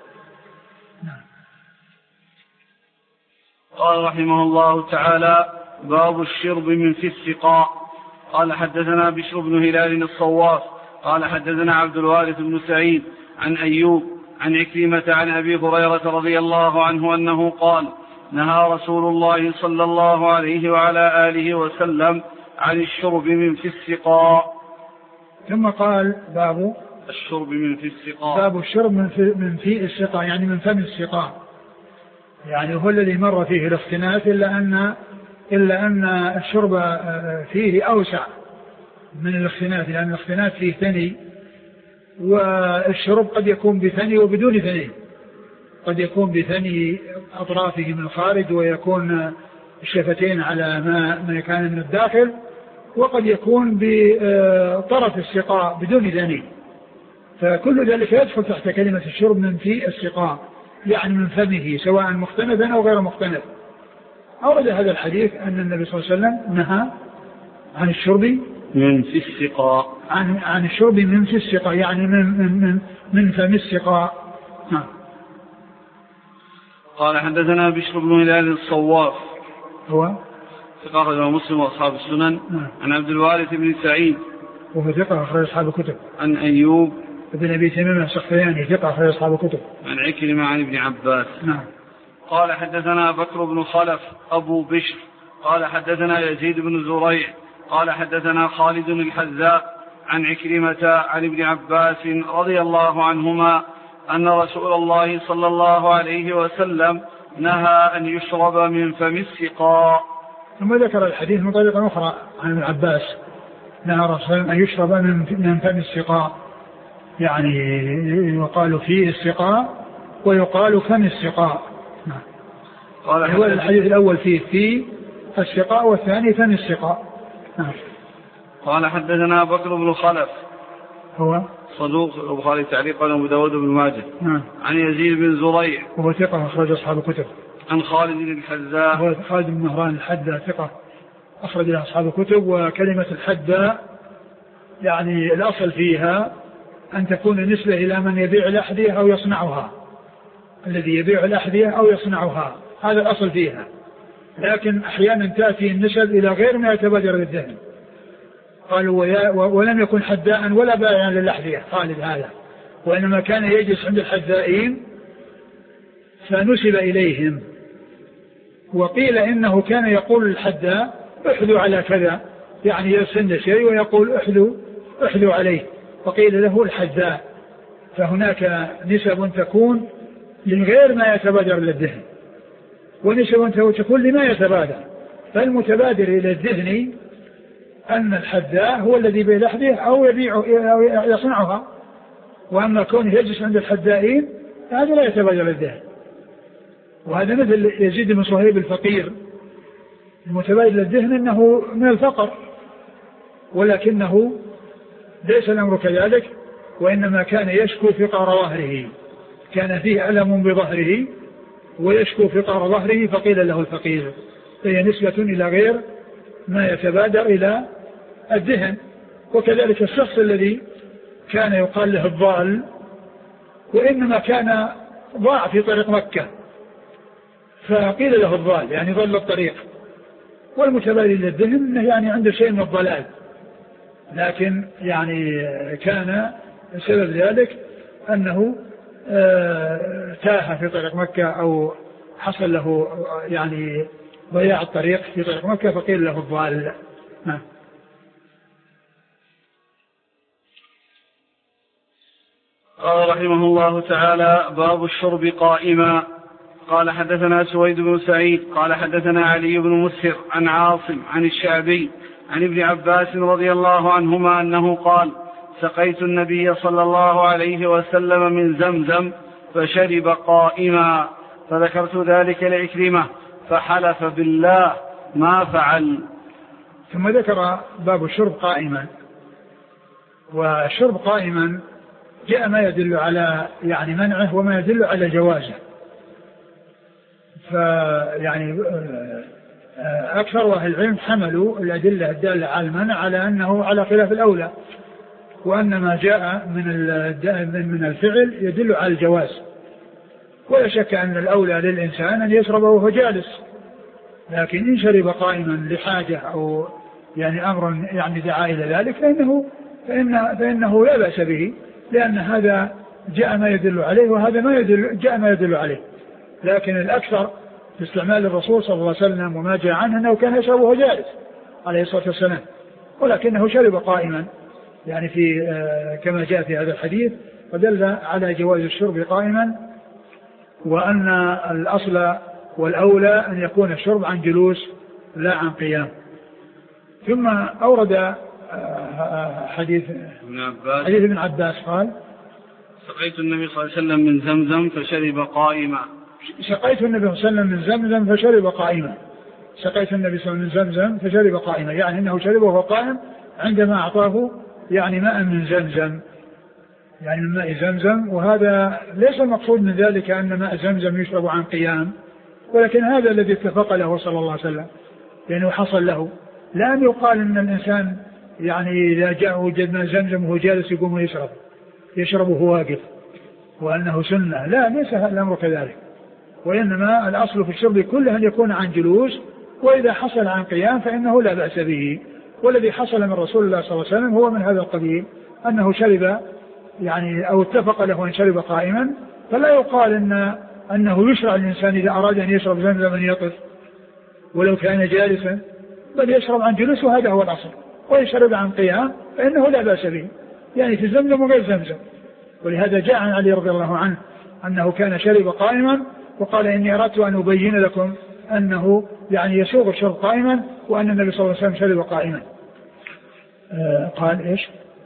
قال رحمه الله تعالى: باب الشرب من في السقاء. قال حدثنا بشر بن هلال الصواف قال حدثنا عبد الوارث بن سعيد عن أيوب عن عكرمة عن أبي هريرة رضي الله عنه أنه قال: نهى رسول الله صلى الله عليه وعلى آله وسلم عن الشرب من في السقاء. ثم قال: باب الشرب من في السقاء. باب الشرب من في السقاء، يعني من فم السقاء، يعني هو الذي مر فيه الاختناث، إلا أن الشرب فيه أوسع من الاختناث، لأن الاختناث فيه ثني، والشرب قد يكون بثني وبدون ثني، قد يكون بثني أطرافه من الخارج ويكون الشفتين على ما كان من الداخل، وقد يكون بطرف السقاء بدون ثني، فكل ذلك يدخل تحت كلمة الشرب من في السقاء، يعني من فمه سواء مختنثا أو غير مختنث. أورد هذا الحديث أن النبي صلى الله عليه وسلم نهى عن الشرب من في السقاء، عن الشرب من في السقاء، يعني من فم السقاء. قال حدثنا بشر بن هلال الصواف هو ثقة أخرجه مسلم وأصحاب السنن. عن عبد الوارث بن سعيد وهو ثقة أخرج أصحاب الكتب. عن أيوب ابن أبي تميم السختياني ثقة أخرج أصحاب الكتب. عن عكرمة عن ابن عباس. نعم. قال حدثنا بكر بن خلف أبو بشر قال حدثنا يزيد بن زريع قال حدثنا خالد الحذاء عن عكرمة عن ابن عباس رضي الله عنهما أن رسول الله صلى الله عليه وسلم نهى أن يشرب من فم السقاء. ثم ذكر الحديث من طريقة أخرى عن ابن عباس: نهى رسول الله أن يشرب من فم السقاء، يعني يقال فيه السقاء ويقال فم السقاء. هو الحديث الأول فيه في السقاء والثاني فم السقاء. قال حدثنا بكر بن خلف هو صدوق البخاري تعليقا وأبو داود بن ماجه. عن يزيد بن زريع وهو ثقة أخرج أصحاب الكتب. عن خالد الحذاء هو خالد بن مهران الحذاء ثقة أخرج له أصحاب الكتب. وكلمة الحذاء يعني الأصل فيها أن تكون نسبة إلى من يبيع الأحذية أو يصنعها، الذي يبيع الأحذية أو يصنعها، هذا الأصل فيها. لكن أحيانا تأتي النسب إلى غير ما يتبادر للذهن. قالوا ولم يكن حذاء ولا بائعا للأحذية خالد هذا، وإنما كان يجلس عند الحذائين فنسب إليهم، وقيل إنه كان يقول للحذاء: احذوا على كذا، يعني يسن شيء ويقول احذوا عليه، وقيل له الحذاء. فهناك نسب تكون لغير ما يتبادر للذهن، ونسب تكون لما يتبادر. فالمتبادر إلى الذهن أن الحذاء هو الذي يبيع الأحذية أو يصنعها، وأما كونه يجلس عند الحذائين هذا لا يتبادر للذهن. وهذا مثل يزيد بن صهيب الفقير، المتبادر للذهن أنه من الفقر، ولكنه ليس الأمر كذلك، وإنما كان يشكو فقر ظهره، كان فيه ألم بظهره ويشكو فقر ظهره فقيل له الفقير. فهي نسبة إلى غير ما يتبادر إلى الذهن. وكذلك الشخص الذي كان يقال له الضال، وإنما كان ضاع في طريق مكة فقيل له الضال، يعني ضل الطريق. والمتبادر للذهن أنه يعني عنده شيء من الضلال، لكن يعني كان سبب ذلك أنه تاه في طريق مكة أو حصل له يعني ضياع الطريق في طريق مكة فقيل له الضال. قال رحمه الله تعالى: باب الشرب قائما. قال حدثنا سويد بن سعيد قال حدثنا علي بن مسهر عن عاصم عن الشعبي عن ابن عباس رضي الله عنهما أنه قال: سقيت النبي صلى الله عليه وسلم من زمزم فشرب قائما، فذكرت ذلك لعكرمة فحلف بالله ما فعل. ثم ذكر باب الشرب قائما. والشرب قائما جاء ما يدل على يعني منعه وما يدل على جوازه. فيعني أكثر أهل العلم حملوا الأدلة الدالة على المنع على أنه على خلاف الأولى، وأن ما جاء من الفعل يدل على الجواز. ولا شك أن الأولى للإنسان أن يشرب وهو جالس، لكن إن شرب قائما لحاجة أو يعني أمر يعني دعا إلى ذلك فإنه لا بأس به، لأن هذا جاء ما يدل عليه وهذا جاء ما يدل عليه. لكن الأكثر في استعمال الرسول صلى الله عليه وسلم وما جاء عنه أنه كان يشرب وهو جالس عليه الصلاة والسلام، ولكنه شرب قائما، يعني في كما جاء في هذا الحديث، ودل على جواز الشرب قائما، وأن الأصل والأولى أن يكون الشرب عن جلوس لا عن قيام. ثم أورد حديث ابن عباس قال: سقيت النبي صلى الله عليه وسلم من زمزم فشرب قائما. سقيت النبي صلى الله عليه وسلم من زمزم فشرب قائما. سقيت النبي صلى الله عليه وسلم من زمزم فشرب قائما، يعني أنه شرب وهو قائم عندما أعطاه يعني ماء من زمزم، يعني من ماء زمزم. وهذا ليس المقصود من ذلك أن ماء زمزم يشرب عن قيام، ولكن هذا الذي اتفق له صلى الله عليه وسلم، يعني حصل له. لا أن يقال أن الإنسان يعني إذا جاء وجد ماء زمزم وهو جالس يقوم يشرب وهو واقف، وأنه سنة. لا، ليس الأمر كذلك، وإنما الأصل في الشرب كله أن يكون عن جلوس، وإذا حصل عن قيام فإنه لا بأس به. والذي حصل من رسول الله صلى الله عليه وسلم هو من هذا القبيل، أنه شرب يعني أو اتفق له أن شرب قائما، فلا يقال أنه يشرع الإنسان إذا أراد أن يشرب زمزم أن يقف ولو كان جالسا، بل يشرب عن جلوس، وهذا هو الأصل. وإن شرب عن قيام فإنه لا بأس به، يعني في زمزم وغير زمزم. ولهذا جاء عن علي رضي الله عنه أنه كان شرب قائما، وقال: إني أردت أن أبين لكم أنه يعني يسوغ الشرب قائما، وأن النبي صلى الله عليه وسلم شرب قائما. قال إيش؟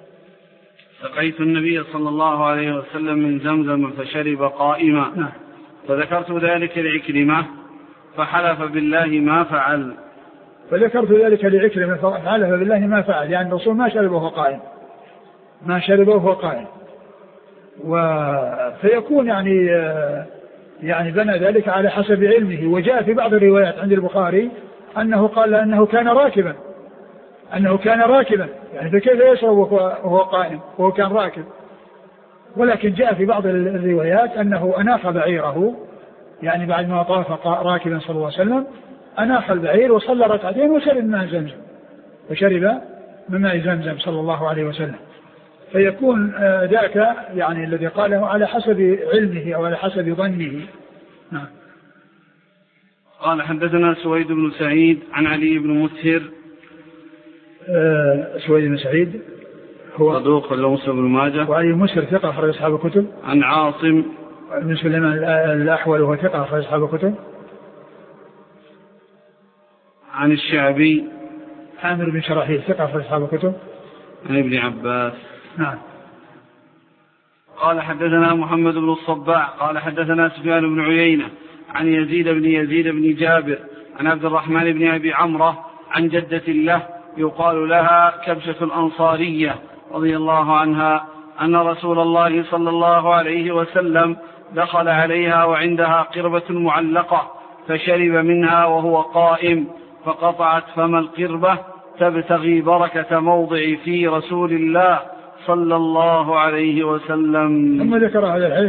سقيت النبي صلى الله عليه وسلم من زمزم فشرب قائما. نعم. فذكرت ذلك لعكرمة فحلف بالله ما فعل. فذكرت ذلك لعكرمة فحلف بالله ما فعل، يعني الرسول ما شرب وهو قائم، ما شرب وهو قائم. فيكون يعني بنى ذلك على حسب علمه. وجاء في بعض الروايات عند البخاري أنه قال أنه كان راكبا، يعني فكيف يشرب وهو قائم وهو كان راكب؟ ولكن جاء في بعض الروايات أنه أناخ بعيره، يعني بعد ما طاف راكبا صلى الله عليه وسلم أناخ البعير وصلى ركعتين وشرب ماء زمزم، وشرب من ماء زمزم صلى الله عليه وسلم. فيكون ذاك يعني الذي قاله على حسب علمه أو على حسب ظنه. نعم. قال: حدثنا سويد بن سعيد عن علي بن مسهر. سويد بن سعيد هو صدوق له مسلم بن ماجه، وعلي بن مسهر ثقة أخرج أصحاب الكتب. عن عاصم بن سليمان الأحول وهو ثقة أخرج أصحاب الكتب. عن الشعبي عامر بن شراحيل ثقة أخرج أصحاب الكتب. عن ابن عباس. نعم. قال: حدثنا محمد بن الصباح قال: حدثنا سفيان بن عيينة عن يزيد بن جابر عن عبد الرحمن بن أبي عمرة عن جدة له يقال لها كبشة الأنصارية رضي الله عنها أن رسول الله صلى الله عليه وسلم دخل عليها وعندها قربة معلقة فشرب منها وهو قائم، فقطعت فم القربة تبتغي بركة موضع في رسول الله صلى الله عليه وسلم. ثم ذكر هذا الحديث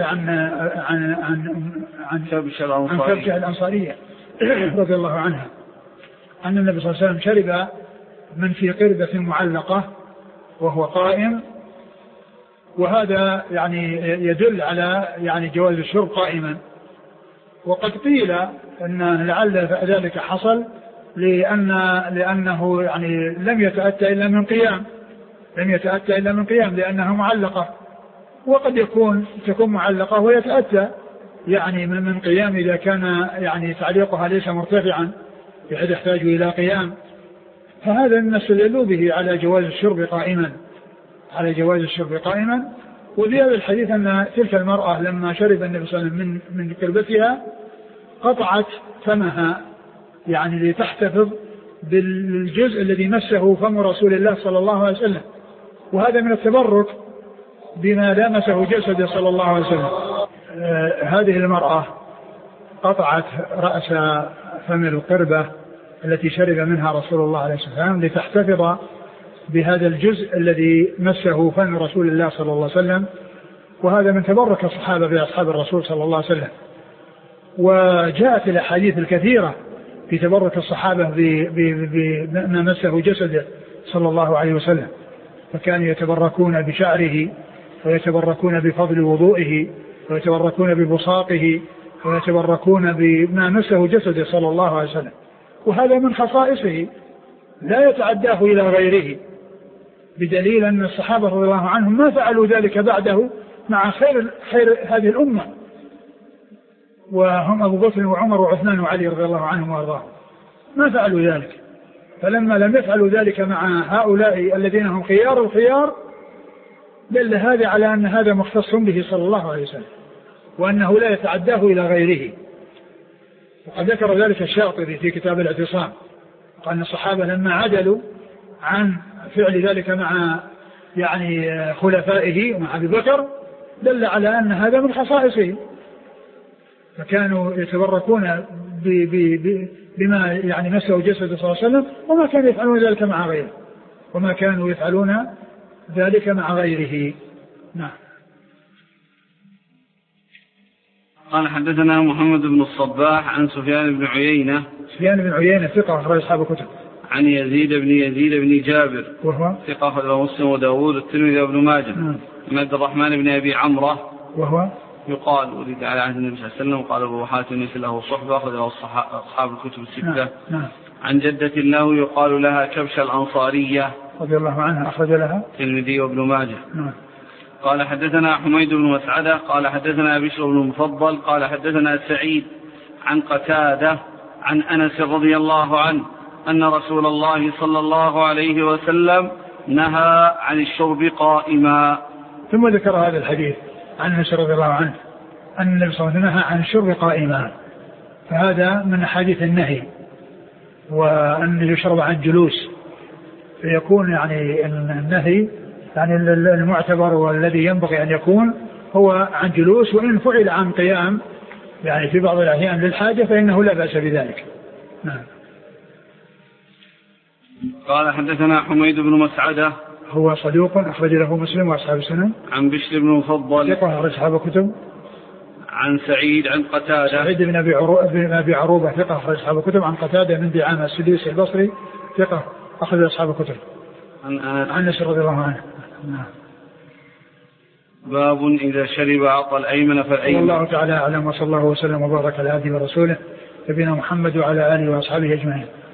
عن كبشة الأنصارية رضي الله عنها أن النبي صلى الله عليه وسلم شرب من في قربة معلقة وهو قائم، وهذا يعني يدل على يعني جواز الشرب قائما. وقد قيل أن لعل ذلك حصل لأنه يعني لم يتأتى إلا من قيام لأنها معلقة، وقد تكون معلقة ويتأتى يعني من قيام إذا كان يعني تعليقها ليس مرتفعا بحيث يحتاج إلى قيام. فهذا نستدل به على جواز الشرب قائما. وفي هذا الحديث أن تلك المرأة لما شرب النبي صلى الله عليه وسلم من قربتها قطعت فمها، يعني لتحتفظ بالجزء الذي مسه فم رسول الله صلى الله عليه وسلم، وهذا من التبرك بما لامسه جسده صلى الله عليه وسلم. هذه المرأة قطعت رأس فم القربة التي شرب منها رسول الله عليه الصلاة والسلام لتحتفظ بهذا الجزء الذي مسه فم رسول الله صلى الله عليه وسلم. وهذا من تبرك الصحابة بأصحاب الرسول صلى الله عليه وسلم. وجاءت الأحاديث الكثيرة في تبرك الصحابة بما مسه جسده صلى الله عليه وسلم، فكانوا يتبركون بشعره ويتبركون بفضل وضوئه ويتبركون ببصاقه ويتبركون بما مسه جسده صلى الله عليه وسلم. وهذا من خصائصه لا يتعداه إلى غيره، بدليل أن الصحابة رضي الله عنهم ما فعلوا ذلك بعده مع خير هذه الأمة، وهم أبو بكر وعمر وعثمان وعلي رضي الله عنهم وأرضاهم، ما فعلوا ذلك. فلما لم يفعلوا ذلك مع هؤلاء الذين هم خيار الخيار دل هذا على أن هذا مختص به صلى الله عليه وسلم، وأنه لا يتعداه إلى غيره. وقد ذكر ذلك الشاطبي في كتاب الاعتصام، قال الصحابة لما عدلوا عن فعل ذلك مع خلفائه ومع أبي بكر دل على أن هذا من خصائصه، فكانوا يتبركون بما مسه جسده صلى الله عليه وسلم، وما كانوا يفعلون ذلك مع غيره، وما كانوا يفعلون ذلك مع غيره. نعم. قال حدثنا محمد بن الصباح عن سفيان بن عيينة. سفيان بن عيينة ثقة أخرج أصحاب الكتب. عن يزيد بن جابر وهو ثقة أخرجه مسلم وداود والترمذي وابن ماجه. عن عبد الرحمن بن أبي عمرة وهو يقال ولد على عهد النبي صلى الله عليه وسلم. قال أبو حاتم ليس له صحبة أخرجه أصحاب الكتب الستة. عن جدة له يقال لها كبش الأنصارية رضي الله عنها أخرج لها الترمذي وابن ماجه. قال حدثنا حميد بن مسعدة قال حدثنا بشر بن المفضل قال حدثنا سعيد عن قتادة عن أنس رضي الله عنه أن رسول الله صلى الله عليه وسلم نهى عن الشرب قائما. ثم ذكر هذا الحديث عن أنس رضي الله عنه أن النبي صلى الله عليه وسلم نهى عن الشرب قائما، فهذا من أحاديث النهي، وأن يشرب عن جلوس، فيكون النهي المعتبر والذي ينبغي أن يكون هو عن جلوس، وإن فعل عن قيام في بعض الأحيان للحاجة فإنه لا بأس بذلك. نعم. قال حدثنا حميد بن مسعدة هو صدوق أخرج له مسلم وأصحاب السنن. عن بشر بن المفضل ثقة أخرج أصحاب الكتب. عن سعيد عن قتادة سعيد بن أبي عروبة ثقة أخرج أصحاب الكتب. عن قتادة من دعامة السديسي البصري ثقة أخرج أصحاب الكتب. عن أنس رضي الله عنه. باب إذا شرب أعطى الأيمن فالأيمن. والله تعالى أعلم، وصلى الله وسلم وبارك على عبده ورسوله نبينا محمد وعلى آله وأصحابه أجمعين.